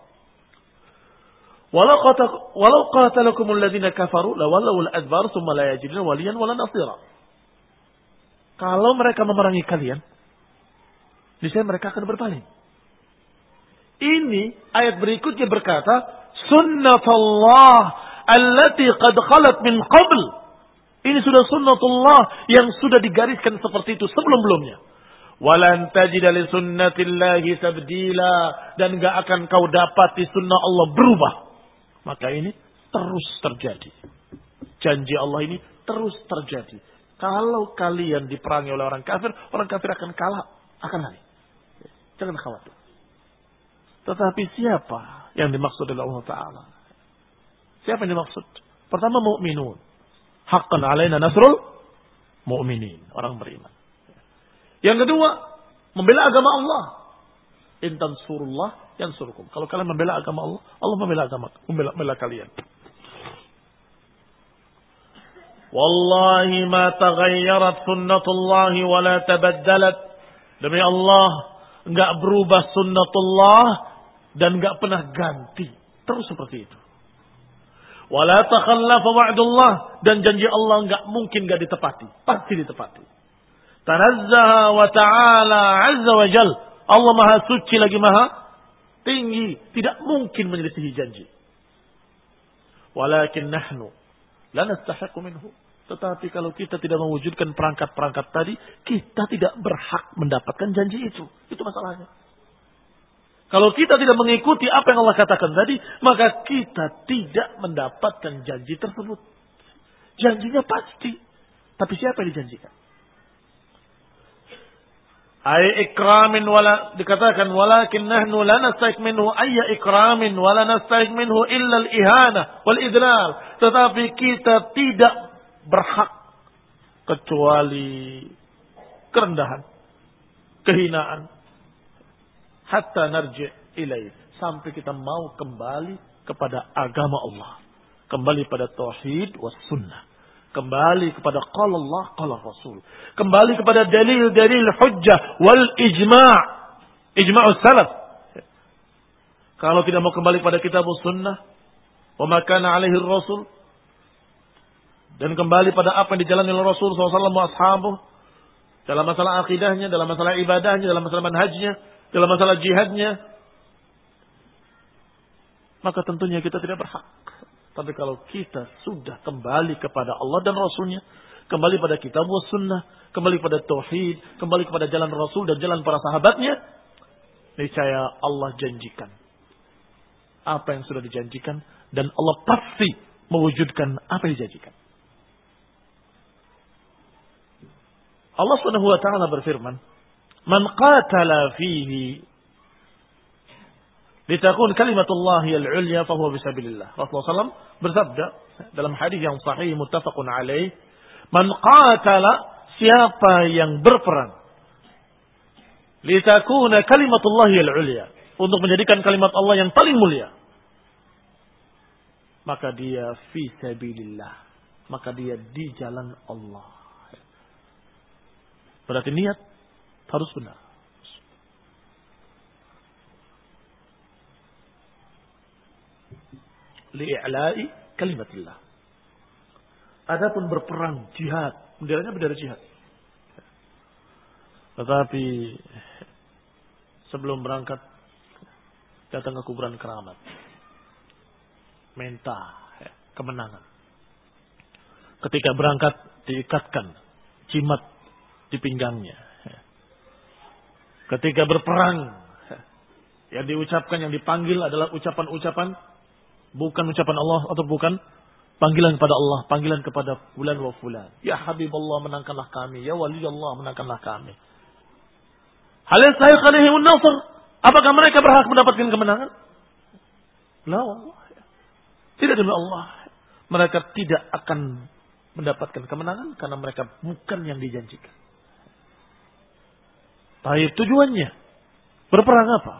Walau qatalakumul ladina kafaru lawallawul adbar thumma la yajiduna waliyan wala nasira. Kalau mereka memerangi kalian, niscaya mereka akan berpaling. Ini ayat berikutnya berkata, sunnatullah allati qad khalat min qabl. Ini sudah sunnatullah yang sudah digariskan seperti itu sebelum-belumnya. Walan tajida li sunnatillahi tabdila, dan enggak akan kau dapati sunnah Allah berubah. Maka ini terus terjadi. Janji Allah ini terus terjadi. Kalau kalian diperangi oleh orang kafir, orang kafir akan kalah, akan lari. Jangan khawatir. Tetapi siapa yang dimaksud oleh Allah Ta'ala? Siapa yang dimaksud? Pertama mu'minun. Haqqan alaina nasrul mu'minin. Orang beriman. Yang kedua, membela agama Allah. Intan surullah yang surukum. Kalau kalian membela agama Allah, Allah membela agama, membela, membela kalian. Wallahi ma taghayyarat sunnatullah wa la tabaddalat. Demi Allah, enggak berubah sunnatullah dan enggak pernah ganti. Terus seperti itu. Wa la takhallafa wa'dullah, dan janji Allah enggak mungkin enggak ditepati, pasti ditepati. Tanazzaha wa ta'ala 'azza wa jalla. Allah Maha Suci lagi Maha Tinggi, tidak mungkin menyelisihi janji. Walakin nahnu la nastahiqu minhu. Tetapi kalau kita tidak mewujudkan perangkat-perangkat tadi, kita tidak berhak mendapatkan janji itu. Itu masalahnya. Kalau kita tidak mengikuti apa yang Allah katakan tadi, maka kita tidak mendapatkan janji tersebut. Janjinya pasti. Tapi siapa yang dijanjikan? Ay ikramin wala, dikatakan walakin nahnu la nastahiq minhu ayya ikramin wala nastahiq minhu illa al-ihana wal idlal. Tetapi kita tidak berhak kecuali kerendahan, kehinaan, hatta narji' ilaih, sampai kita mau kembali kepada agama Allah. Kembali pada tauhid was sunnah. Kembali kepada qala Allah, qala Rasul. Kembali kepada dalil-dalil hujjah wal ijma'. Ijma'us salaf. Kalau tidak mau kembali kepada kitab sunnah, wa ma kana alaihi rasul, dan kembali pada apa yang dijalani oleh Rasul sallallahu alaihi wasallam wa ashabuh, dalam masalah akidahnya, dalam masalah ibadahnya, dalam masalah manhajnya, dalam masalah jihadnya, maka tentunya kita tidak berhak. Tapi kalau kita sudah kembali kepada Allah dan Rasulnya, kembali pada kitab wa sunnah, kembali pada tauhid, kembali kepada jalan Rasul dan jalan para sahabatnya, niscaya Allah janjikan apa yang sudah dijanjikan, dan Allah pasti mewujudkan apa yang dijanjikan. Allah Subhanahu wa taala berfirman, "Man qatala fihi litakun kalimatullahi al-'ulya fa huwa bisabilillah." Rasulullah sallallahu alaihi wasallam bersabda dalam hadis yang sahih muttafaqun alaih, "Man qatala," siapa yang berperang, litakuna kalimatullahi al-'ulya, untuk menjadikan kalimat Allah yang paling mulia, maka dia fi sabilillah, maka dia di jalan Allah. Berarti niat harus benar. Li'i'la'i kalimatillah. Adapun berperang, jihad, benderanya bendera jihad. Tetapi sebelum berangkat datang ke kuburan keramat, minta kemenangan. Ketika berangkat diikatkan jimat di pinggangnya. Ketika berperang, yang diucapkan, yang dipanggil adalah ucapan-ucapan, bukan ucapan Allah atau bukan panggilan kepada Allah, panggilan kepada fulan wa fulan. Ya Habibullah, menangkanlah kami. Ya Wali Allah, menangkanlah kami. Hal yastahiq alaihim an-nasr. Apakah mereka berhak mendapatkan kemenangan? La wallah. Tidak demi Allah. Mereka tidak akan mendapatkan kemenangan karena mereka bukan yang dijanjikan. Tapi tujuannya berperang apa?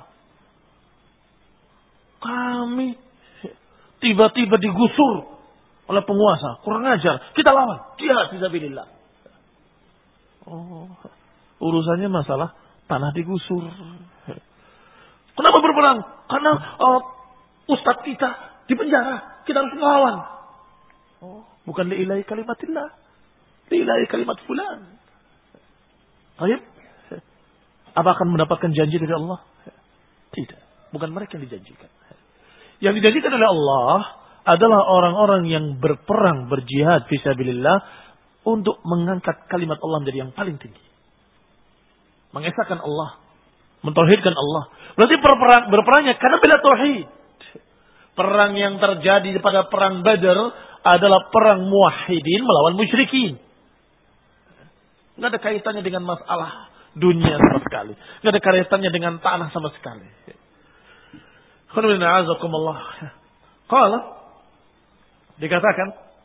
Kami tiba-tiba digusur oleh penguasa, kurang ajar, kita lawan, jihad fisabilillah. Oh, urusannya masalah tanah digusur. Kenapa berperang? Karena uh, ustadz kita di penjara, kita harus melawan. Oh, bukan li'ilahi kalimatillah, li'ilahi kalimat fulan. Baik. Apa akan mendapatkan janji dari Allah? Tidak. Bukan mereka yang dijanjikan. Yang dijanjikan oleh Allah adalah orang-orang yang berperang, berjihad fisabilillah untuk mengangkat kalimat Allah menjadi yang paling tinggi. Mengesahkan Allah, mentauhidkan Allah. Berarti berperang, berperangnya karena bela tauhid. Perang yang terjadi pada perang Badar adalah perang muwahhidin melawan musyrikin. Tidak ada kaitannya dengan masalah dunia sama sekali. Tidak ada kaitannya dengan tanah sama sekali. Qala, dikatakan,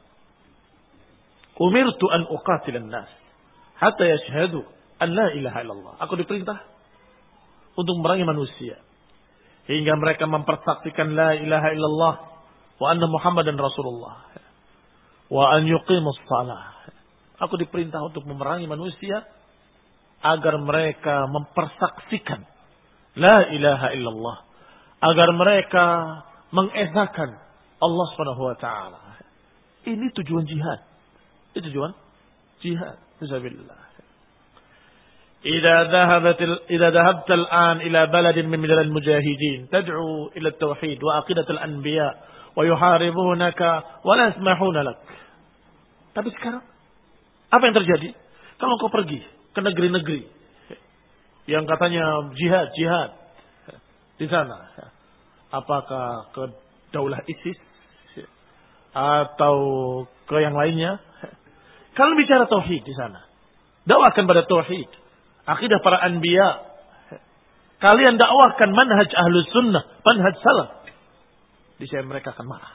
umirtu an uqatilan nas hatta yashhadu an la ilaha illallah. Aku diperintah untuk memerangi manusia hingga mereka mempersaksikan la ilaha illallah wa anna Muhammadan Rasulullah wa an yuqimus shalah. Aku diperintah untuk memerangi manusia agar mereka mempersaksikan la ilaha illallah, agar mereka mengesahkan Allah Subhanahu wa taala. Ini tujuan jihad. Itu tujuan jihad fisabilillah. Idza dhahabat idza dhahabta al-an ila baladin min bilad al-mujahidin tad'u ila at-tauhid wa aqidat al-anbiya wa yuharibunaka wa la yasmahuna lak. Tapi sekarang apa yang terjadi? Kalau kau pergi ke negeri-negeri yang katanya jihad, jihad di sana, apakah ke daulah ISIS atau ke yang lainnya? Kalian bicara tauhid di sana, dakwakan pada tauhid, akidah para anbiya. Kalian dakwahkan manhaj ahlus sunnah, manhaj salaf. Di sana mereka akan marah.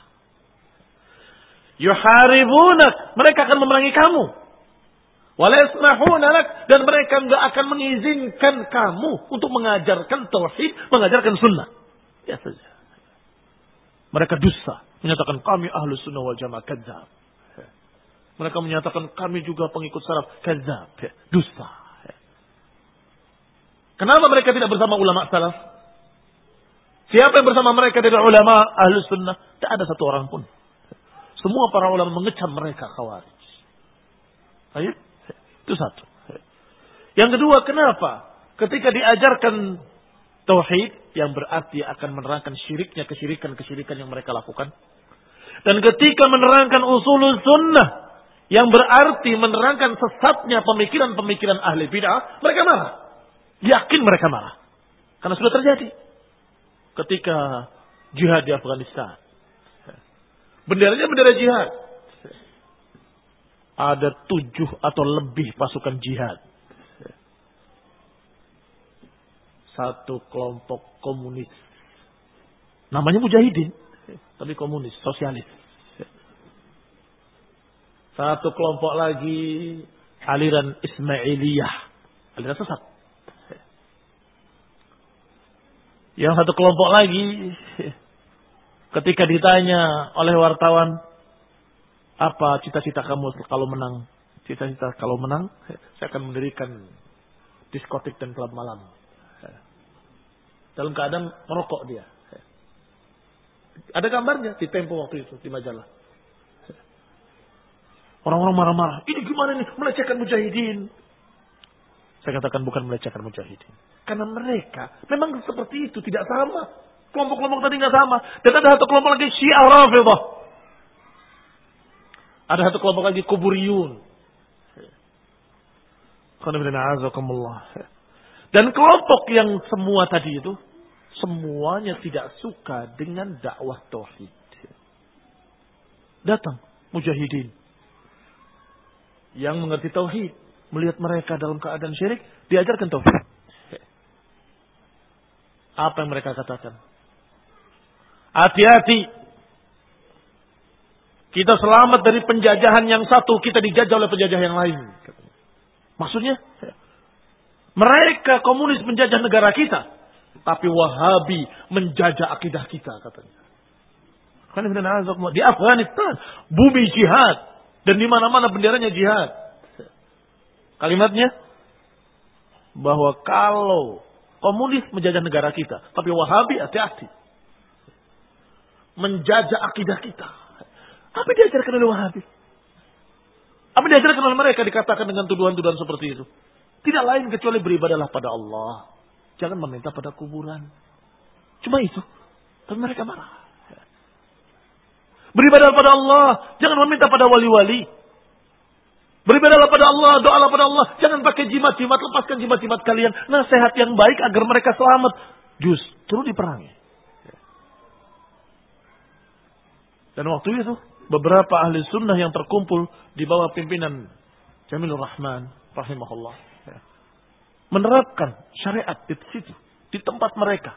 Yuharibunak, mereka akan memerangi kamu. Wala yasmahuna lak, dan mereka enggak akan mengizinkan kamu untuk mengajarkan tauhid, mengajarkan sunnah. Ya saja. Mereka dusta. Menyatakan kami ahlu sunnah wal jamaah, kadzab. Mereka menyatakan kami juga pengikut salaf, kadzab. Dusta. Kenapa mereka tidak bersama ulama salaf? Siapa yang bersama mereka dari ulama ahlu sunnah? Tidak ada satu orang pun. Semua para ulama mengecam mereka khawarij. Ayo, itu satu. Yang kedua, kenapa? Ketika diajarkan tauhid, yang berarti akan menerangkan syiriknya, kesyirikan-kesyirikan yang mereka lakukan. Dan ketika menerangkan usulul sunnah, yang berarti menerangkan sesatnya pemikiran-pemikiran ahli bid'ah, mereka marah. Yakin mereka marah. Karena sudah terjadi. Ketika jihad di Afghanistan. Benderanya bendera jihad. Ada tujuh atau lebih pasukan jihad. Satu kelompok komunis. Namanya mujahidin. Tapi komunis, sosialis. Satu kelompok lagi aliran Ismailiyah. Aliran sesat. Yang satu kelompok lagi ketika ditanya oleh wartawan, apa cita-cita kamu kalau menang? Cita-cita kalau menang, saya akan mendirikan diskotik dan klub malam. Dalam keadaan merokok dia. Ada gambarnya di Tempo waktu itu, di majalah. Orang-orang marah-marah. Ini gimana nih? Melecehkan mujahidin. Saya katakan bukan melecehkan mujahidin. Karena mereka memang seperti itu. Tidak sama. Kelompok-kelompok tadi nggak sama. Dan ada satu kelompok lagi Syiah Rafidhah. Ada satu kelompok lagi Kuburiyun. Dan kelompok yang semua tadi itu, semuanya tidak suka dengan dakwah tauhid. Datang mujahidin yang mengerti tauhid, melihat mereka dalam keadaan syirik, diajarkan tauhid. Apa yang mereka katakan? Hati-hati. Kita selamat dari penjajahan yang satu, kita dijajah oleh penjajah yang lain. Maksudnya, mereka komunis menjajah negara kita, tapi Wahabi menjajah akidah kita, katanya. Di Afghanistan, bumi jihad, dan di mana-mana benderanya jihad. Kalimatnya, bahwa kalau komunis menjajah negara kita, tapi Wahabi hati-hati. Menjajah akidah kita. Apa yang diajarkan oleh Wahabi? Apa yang diajarkan oleh mereka dikatakan dengan tuduhan-tuduhan seperti itu? Tidak lain kecuali beribadahlah pada Allah. Jangan meminta pada kuburan. Cuma itu. Tapi mereka marah. Beribadahlah pada Allah. Jangan meminta pada wali-wali. Beribadahlah pada Allah. Doalah pada Allah. Jangan pakai jimat-jimat. Lepaskan jimat-jimat kalian. Nasihat yang baik agar mereka selamat. Justru diperangi. Dan waktu itu, beberapa ahli sunnah yang terkumpul di bawah pimpinan Jamilur Rahman rahimahullah menerapkan syariat di situ, di tempat mereka.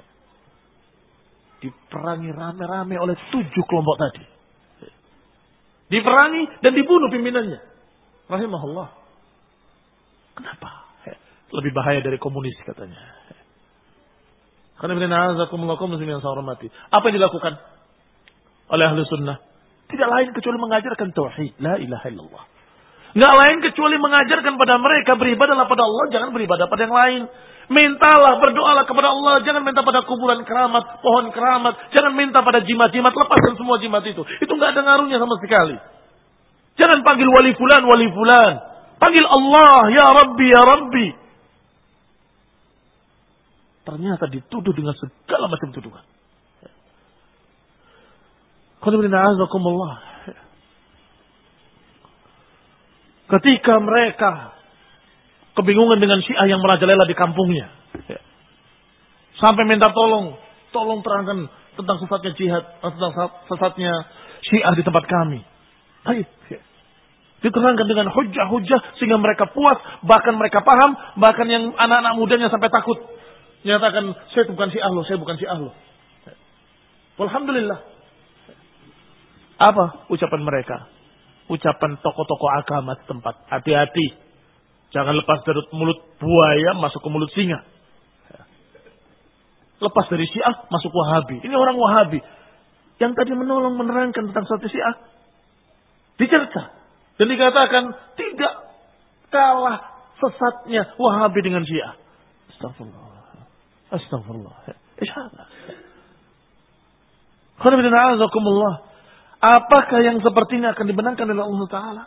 Diperangi rame-rame oleh tujuh kelompok tadi. Diperangi dan dibunuh pimpinannya. Rahimahullah. Kenapa? Lebih bahaya dari komunis katanya. Karena benar azakumullah kaum muslimin yang saya hormati. Apa yang dilakukan oleh ahli sunnah? Tidak lain kecuali mengajarkan tauhid. La ilaha illallah. Nggak lain kecuali mengajarkan pada mereka beribadahlah pada Allah, jangan beribadah pada yang lain. Mintalah, berdoalah kepada Allah, jangan minta pada kuburan keramat, pohon keramat, jangan minta pada jimat-jimat, lepaskan semua jimat itu. Itu nggak ada ngaruhnya sama sekali. Jangan panggil wali fulan, wali fulan. Panggil Allah, ya Rabbi, ya Rabbi. Ternyata dituduh dengan segala macam tuduhan. Ketika mereka kebingungan dengan Syiah yang merajalela di kampungnya, sampai minta tolong, tolong terangkan tentang sesatnya jihad, tentang sesatnya Syiah di tempat kami. Baik, diterangkan dengan hujah-hujah sehingga mereka puas, bahkan mereka paham, bahkan yang anak-anak mudanya sampai takut, nyatakan saya bukan Syiah loh, saya bukan Syiah loh. Alhamdulillah. Apa ucapan mereka? Ucapan tokoh-tokoh agama setempat. Hati-hati. Jangan lepas dari mulut buaya masuk ke mulut singa. Lepas dari Syiah, masuk Wahabi. Ini orang Wahabi. Yang tadi menolong menerangkan tentang satu Syiah. Dicerca. Dan dikatakan tidak kalah sesatnya Wahabi dengan Syiah. Astagfirullah. Astagfirullah. Isya'ala. Khairullahazakumullah. Apakah yang seperti ini akan dibenarkan oleh Allah Ta'ala?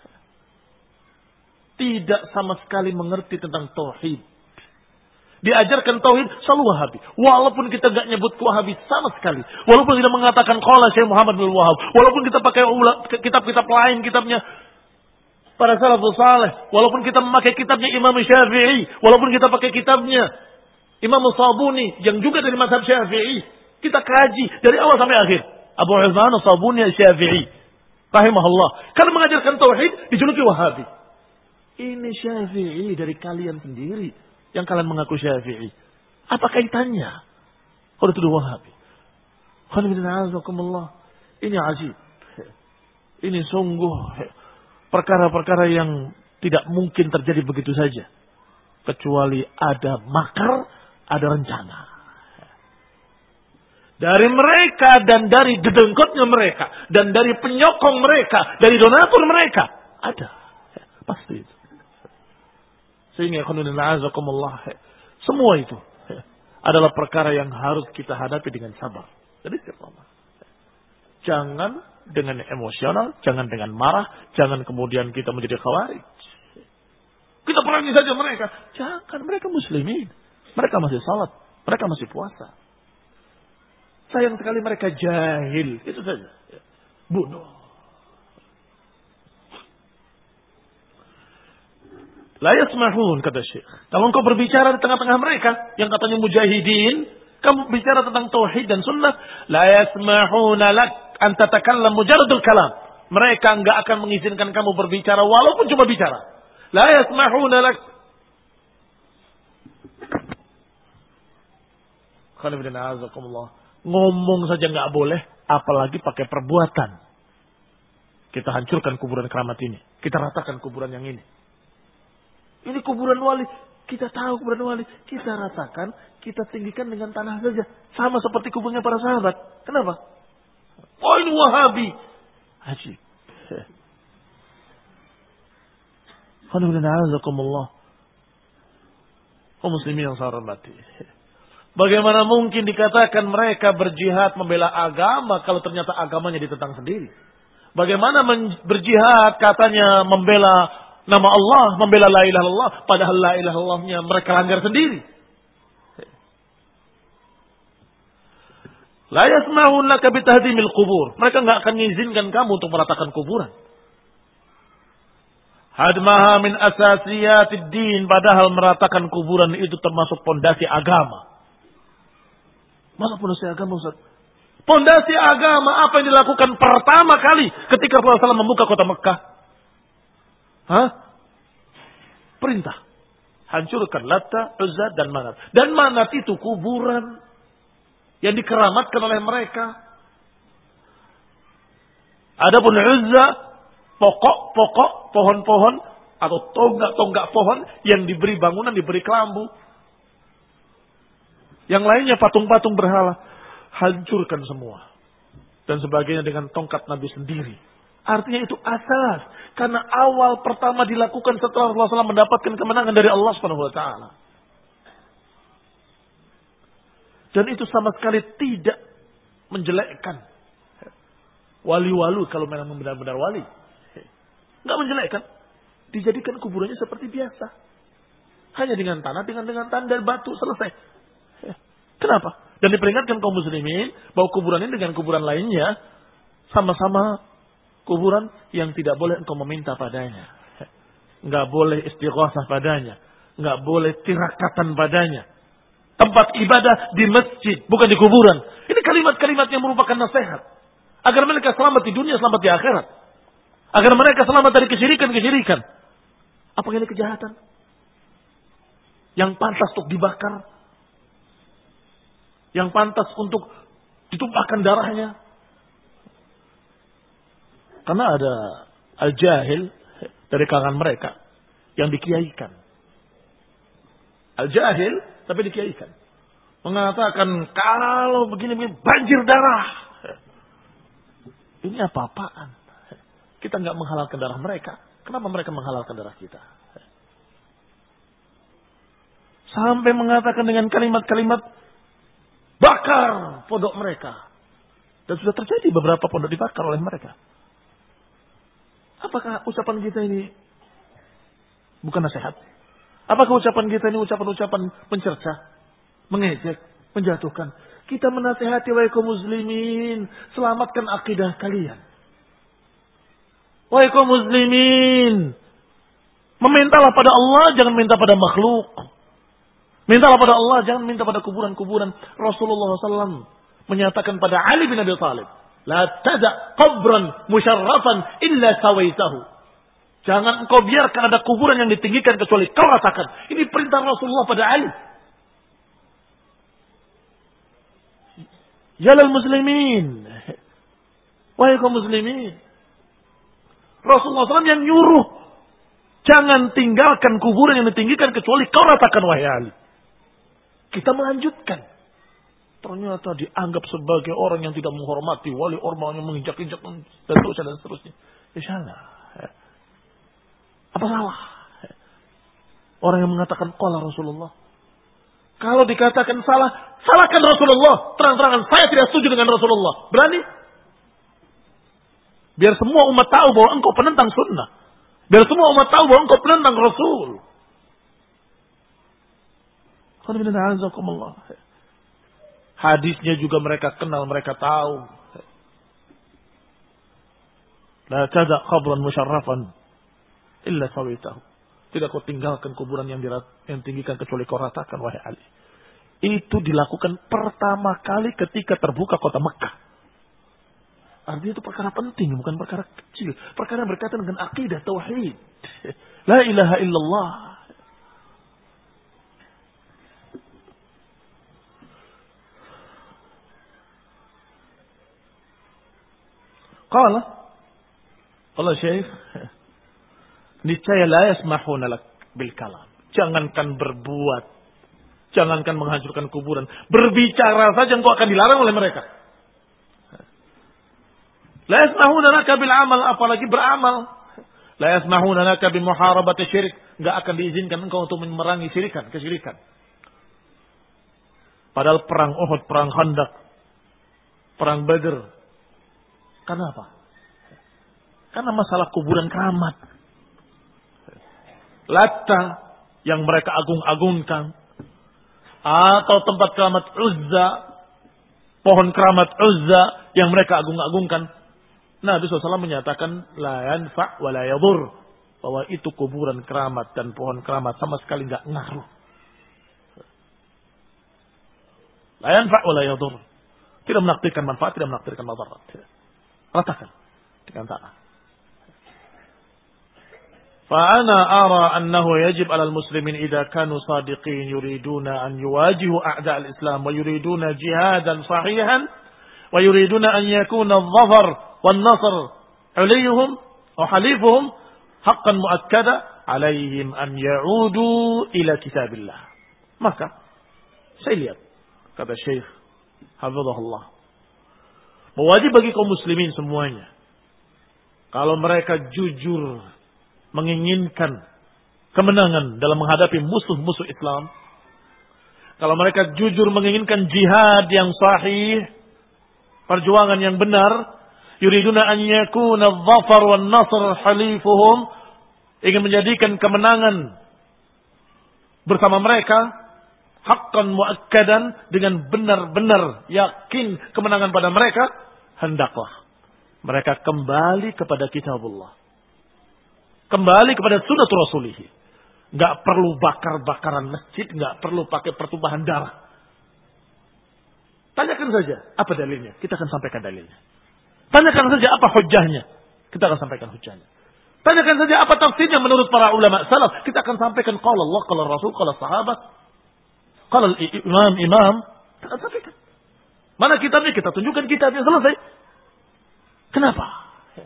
Tidak sama sekali mengerti tentang tauhid. Diajarkan tauhid selalu Wahabi. Walaupun kita enggak nyebut Wahabi sama sekali. Walaupun kita mengatakan qala Syekh Muhammad bin Wahab. Walaupun kita pakai kitab-kitab lain, kitabnya para salafus saleh. Walaupun kita memakai kitabnya Imam Syafi'i. Walaupun kita pakai kitabnya Imam Sabuni yang juga dari mazhab Syafi'i. Kita kaji dari awal sampai akhir. Abu Uthman Sabuni Syafi'i rahimahullah. Karena mengajarkan tauhid dijuluki Wahabi. Ini Syafi'i dari kalian sendiri yang kalian mengaku Syafi'i. Apa kaitannya? Kalau itu Wahabi. Ini ajib. Ini sungguh perkara-perkara yang tidak mungkin terjadi begitu saja. Kecuali ada makar, ada rencana. Dari mereka dan dari dedengkotnya mereka. Dan dari penyokong mereka. Dari donatur mereka. Ada. Pasti itu. Sehingga semua itu adalah perkara yang harus kita hadapi dengan sabar. Jadi jangan dengan emosional, jangan dengan marah, jangan kemudian kita menjadi khawarij. Kita perangi saja mereka. Jangan, mereka muslimin. Mereka masih salat, mereka masih puasa. Sayang sekali mereka jahil, itu saja. Bunuh. La yasmahun, kata Syekh. Kalau engkau berbicara di tengah-tengah mereka yang katanya mujahidin, kamu bicara tentang tauhid dan sunnah, la yasmahuna lak an tatakallam mujarradul kalam. Mereka enggak akan mengizinkan kamu berbicara walaupun cuma bicara. La yasmahuna lak. Ngomong saja enggak boleh, apalagi pakai perbuatan. Kita hancurkan kuburan keramat ini, kita ratakan kuburan yang ini. Ini kuburan wali. Kita tahu kuburan wali. Kita ratakan, kita tinggikan dengan tanah saja. Sama seperti kuburnya para sahabat. Kenapa? Oh, ini Wahabi. Ajib. Alhamdulillah. Oh muslimin yang saya hormati. Bagaimana mungkin dikatakan mereka berjihad membela agama kalau ternyata agamanya ditentang sendiri? Bagaimana berjihad katanya membela nama Allah, membela la ilaha illallah, padahal la ilaha illallahnya mereka langgar sendiri. La yasma'un laka bitahdimil qubur. Mereka enggak akan mengizinkan kamu untuk meratakan kuburan. Hadmaha min asasiyatid din, padahal meratakan kuburan itu termasuk pondasi agama. Mana pondasi agama, Ustaz? Pondasi agama apa yang dilakukan pertama kali ketika Rasulullah shallallahu alaihi wasallam membuka kota Mekah? Hah? Perintah. Hancurkan Lata, Uzza, dan Manat. Dan Manat itu kuburan yang dikeramatkan oleh mereka. Adapun Uzza, pokok-pokok, pohon-pohon, atau tonggak-tonggak pohon yang diberi bangunan, diberi kelambu. Yang lainnya patung-patung berhala. Hancurkan semua. Dan sebagainya dengan tongkat Nabi sendiri. Artinya itu asas. Karena awal pertama dilakukan setelah Rasulullah shallallahu alaihi wasallam mendapatkan kemenangan dari Allah subhanahu wa taala. Dan itu sama sekali tidak menjelekkan wali-wali kalau memang benar-benar wali. Enggak menjelekkan. Dijadikan kuburannya seperti biasa. Hanya dengan tanah, dengan dengan tanah dan batu, selesai. Kenapa? Dan diperingatkan kaum muslimin bahwa kuburan ini dengan kuburan lainnya sama-sama kuburan yang tidak boleh engkau meminta padanya. Enggak boleh istighosah padanya. Enggak boleh tirakatan padanya. Tempat ibadah di masjid, bukan di kuburan. Ini kalimat-kalimat yang merupakan nasihat. Agar mereka selamat di dunia, selamat di akhirat. Agar mereka selamat dari kesyirikan-kesyirikan. Apakah ini kejahatan? Yang pantas untuk dibakar? Yang pantas untuk ditumpahkan darahnya? Karena ada al-jahil dari kalangan mereka yang dikiaikan. Al-jahil tapi dikiaikan. Mengatakan kalau begini-begini banjir darah. Ini apa-apaan? Kita nggak menghalalkan darah mereka. Kenapa mereka menghalalkan darah kita? Sampai mengatakan dengan kalimat-kalimat bakar pondok mereka. Dan sudah terjadi beberapa pondok dibakar oleh mereka. Apakah ucapan kita ini bukan nasihat? Apakah ucapan kita ini ucapan-ucapan pencerca, mengejek, menjatuhkan? Kita menasihati wahai kaum muslimin, selamatkan akidah kalian. Wahai kaum muslimin, memintalah pada Allah, jangan minta pada makhluk. Mintalah pada Allah, jangan minta pada kuburan-kuburan. Rasulullah shallallahu alaihi wasallam menyatakan pada Ali bin Abi Thalib, la tada qabran musyarrafan illa sawaitahu. Jangan engkau biarkan ada kuburan yang ditinggikan kecuali kau ratakan. Ini perintah Rasulullah pada Ali. Ya lal muslimin. Wahai kaum muslimin. Rasulullah shallallahu alaihi wasallam yang nyuruh. Jangan tinggalkan kuburan yang ditinggikan kecuali kau ratakan wahai Ali. Kita melanjutkan. Ternyata dianggap sebagai orang yang tidak menghormati wali, orang yang menginjak-injak dan seterusnya dan seterusnya. Ya salah. Apa salah? Orang yang mengatakan qala Rasulullah. Kalau dikatakan salah, salahkan Rasulullah. Terang-terangan saya tidak setuju dengan Rasulullah. Berani? Biar semua umat tahu bahwa engkau penentang sunnah. Biar semua umat tahu bahwa engkau penentang Rasul. Hadisnya juga mereka kenal, mereka tahu. La tada qabran musyarrafan illa sawaitahu. Tidak kau tinggalkan kuburan yang dirat, yang tinggikan kecuali kau ratakan wahai Ali. Itu dilakukan pertama kali ketika terbuka kota Mekah. Artinya itu perkara penting, bukan perkara kecil. Perkara berkaitan dengan akidah tauhid. La ilaha illallah. Qala Allah Syekh, niscaya la yasmahuna lak bil kalam. Jangankan berbuat, jangankan menghancurkan kuburan, berbicara saja engkau akan dilarang oleh mereka. La yasmahuna lak bil amal, apalagi beramal. La yasmahuna lak bi muharabati syirik, enggak akan diizinkan engkau untuk memerangi syirikan, kesyirikan. Padahal perang Uhud, perang Khandaq, perang Badr. Kenapa? Karena masalah kuburan keramat. Latta yang mereka agung-agungkan. Atau tempat keramat Uzza. Pohon keramat Uzza yang mereka agung-agungkan. Nabi shallallahu alaihi wasallam menyatakan la yanfa' wa la yadur. Bahwa itu kuburan keramat dan pohon keramat sama sekali enggak ngaruh. La yanfa' wa la yadur. Tidak menakdirkan manfaat, tidak menakdirkan madarat. Ratakan dengan tanah. فأنا أرى أنه يجب على المسلمين إذا كانوا صادقين يريدون أن يواجهوا أعداء الإسلام ويريدون جهادا صحيحا ويريدون أن يكون الظفر والنصر عليهم وحليفهم حقا مؤكدا عليهم أن يعودوا إلى كتاب الله. Maka saya lihat kata Syekh hafizahullah, wajib bagi kaum muslimin semuanya, kalau mereka jujur menginginkan kemenangan dalam menghadapi musuh-musuh Islam, kalau mereka jujur menginginkan jihad yang sahih, perjuangan yang benar, yuriduna an yakuna adh-dhafar wan nasr halifuhum, ingin menjadikan kemenangan bersama mereka, haqqan muakkadan, dengan benar-benar yakin kemenangan pada mereka, hendaklah mereka kembali kepada kitabullah, kembali kepada sunnah Rasulih. Enggak perlu bakar-bakaran masjid, enggak perlu pakai pertumpahan darah. Tanyakan saja apa dalilnya, kita akan sampaikan dalilnya. Tanyakan saja apa hujjahnya, kita akan sampaikan hujjahnya. Tanyakan saja apa tafsirnya menurut para ulama salaf, kita akan sampaikan qala Allah, qala Rasul, qala sahabat, qala imam-imam, kita akan sampaikan. Mana kitabnya, kita tunjukkan kitabnya, selesai. Kenapa?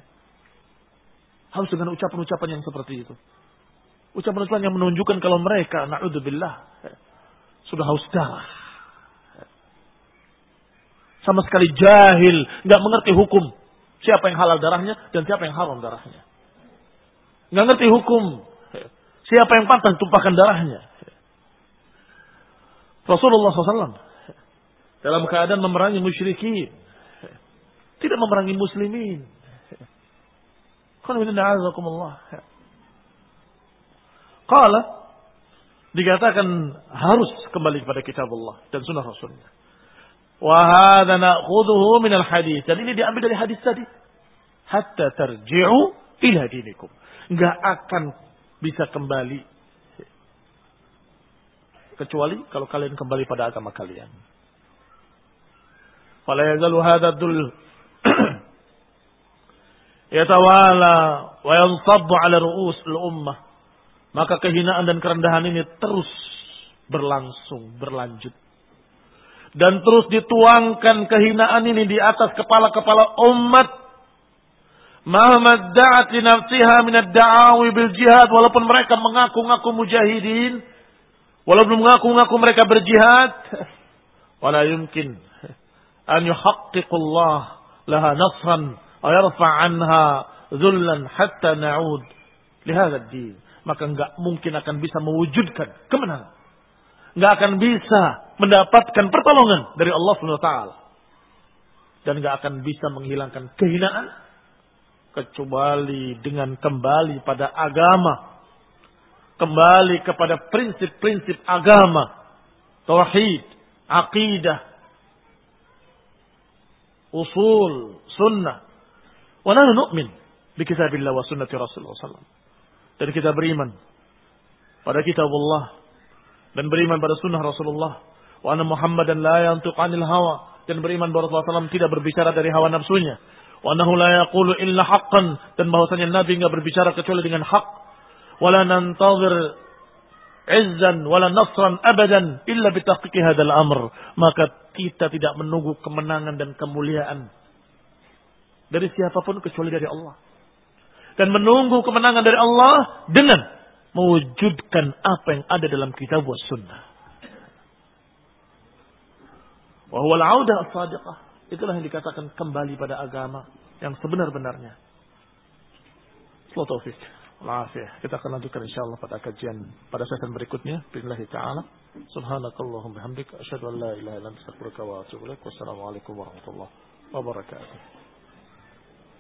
Harus dengan ucapan-ucapan yang seperti itu. Ucapan-ucapan yang menunjukkan kalau mereka, na'udzubillah, sudah haus darah. Sama sekali jahil, nggak mengerti hukum. Siapa yang halal darahnya dan siapa yang haram darahnya. Nggak ngerti hukum. Siapa yang pantas tumpahkan darahnya. Rasulullah shallallahu alaihi wasallam dalam keadaan memerangi musyrikin. Tidak memerangi muslimin. Qala, dikatakan harus kembali kepada kitab Allah dan sunnah Rasulnya. Wa hadza na'khudhuhu min al-hadits. Dan ini diambil dari hadis tadi. Hatta tarji'u ila dinikum. Enggak akan bisa kembali kecuali kalau kalian kembali pada agama kalian. Fala yazalu hadha dul yatawala wa yansabbu ala ru'us al-ummah. Maka kehinaan dan kerendahan ini terus berlangsung, berlanjut. Dan terus dituangkan kehinaan ini di atas kepala-kepala umat. Mahmad da'at li nafsiha min ad-da'awi bil jihad. Walaupun mereka mengaku-ngaku mujahidin. Walaupun mengaku-ngaku mereka berjihad. Wala yumkin an yuhaqqiqullah laha nasran. Wa yarfa'anha zullan hatta na'ud lihada ad-din. Maka enggak mungkin akan bisa mewujudkan kemenangan. Enggak akan bisa mendapatkan pertolongan dari Allah subhanahu wa taala. Dan enggak akan bisa menghilangkan kehinaan kecuali dengan kembali pada agama. Kembali kepada prinsip-prinsip agama. Tauhid, aqidah, usul, sunnah. Wa nahnu nu'min bi kitabillah wa sunnati Rasulullah sallallahu alaihi wasallam. Dan kita beriman pada kitab Allah dan beriman pada sunnah Rasulullah. Wa anna Muhammadan la yantiqu 'anil hawa, dan beriman bahwa Rasulullah sallallahu alaihi wasallam tidak berbicara dari hawa nafsunya. Wa annahu la yaqulu illa haqqan, dan bahwasanya Nabi enggak berbicara kecuali dengan hak. Wala nantazir izzan wala nasran abadan illa bi tahqiqi hadzal amr. Maka kita tidak menunggu kemenangan dan kemuliaan dari siapapun kecuali dari Allah. Dan menunggu kemenangan dari Allah dengan mewujudkan apa yang ada dalam kitab wa sunnah. Wa huwa al-'audah as-sadiqah. Itulah yang dikatakan kembali pada agama yang sebenar-benarnya. Sallallahu taufik. Wa'afiyah. Kita akan lanjutkan insyaallah pada kajian pada sesi berikutnya. Billahi ta'ala. Subhanakallahumma bihamdika asyhadu an la ilaha illa anta astaghfiruka wa atubu ilaik. Wassalamualaikum warahmatullahi wabarakatuh.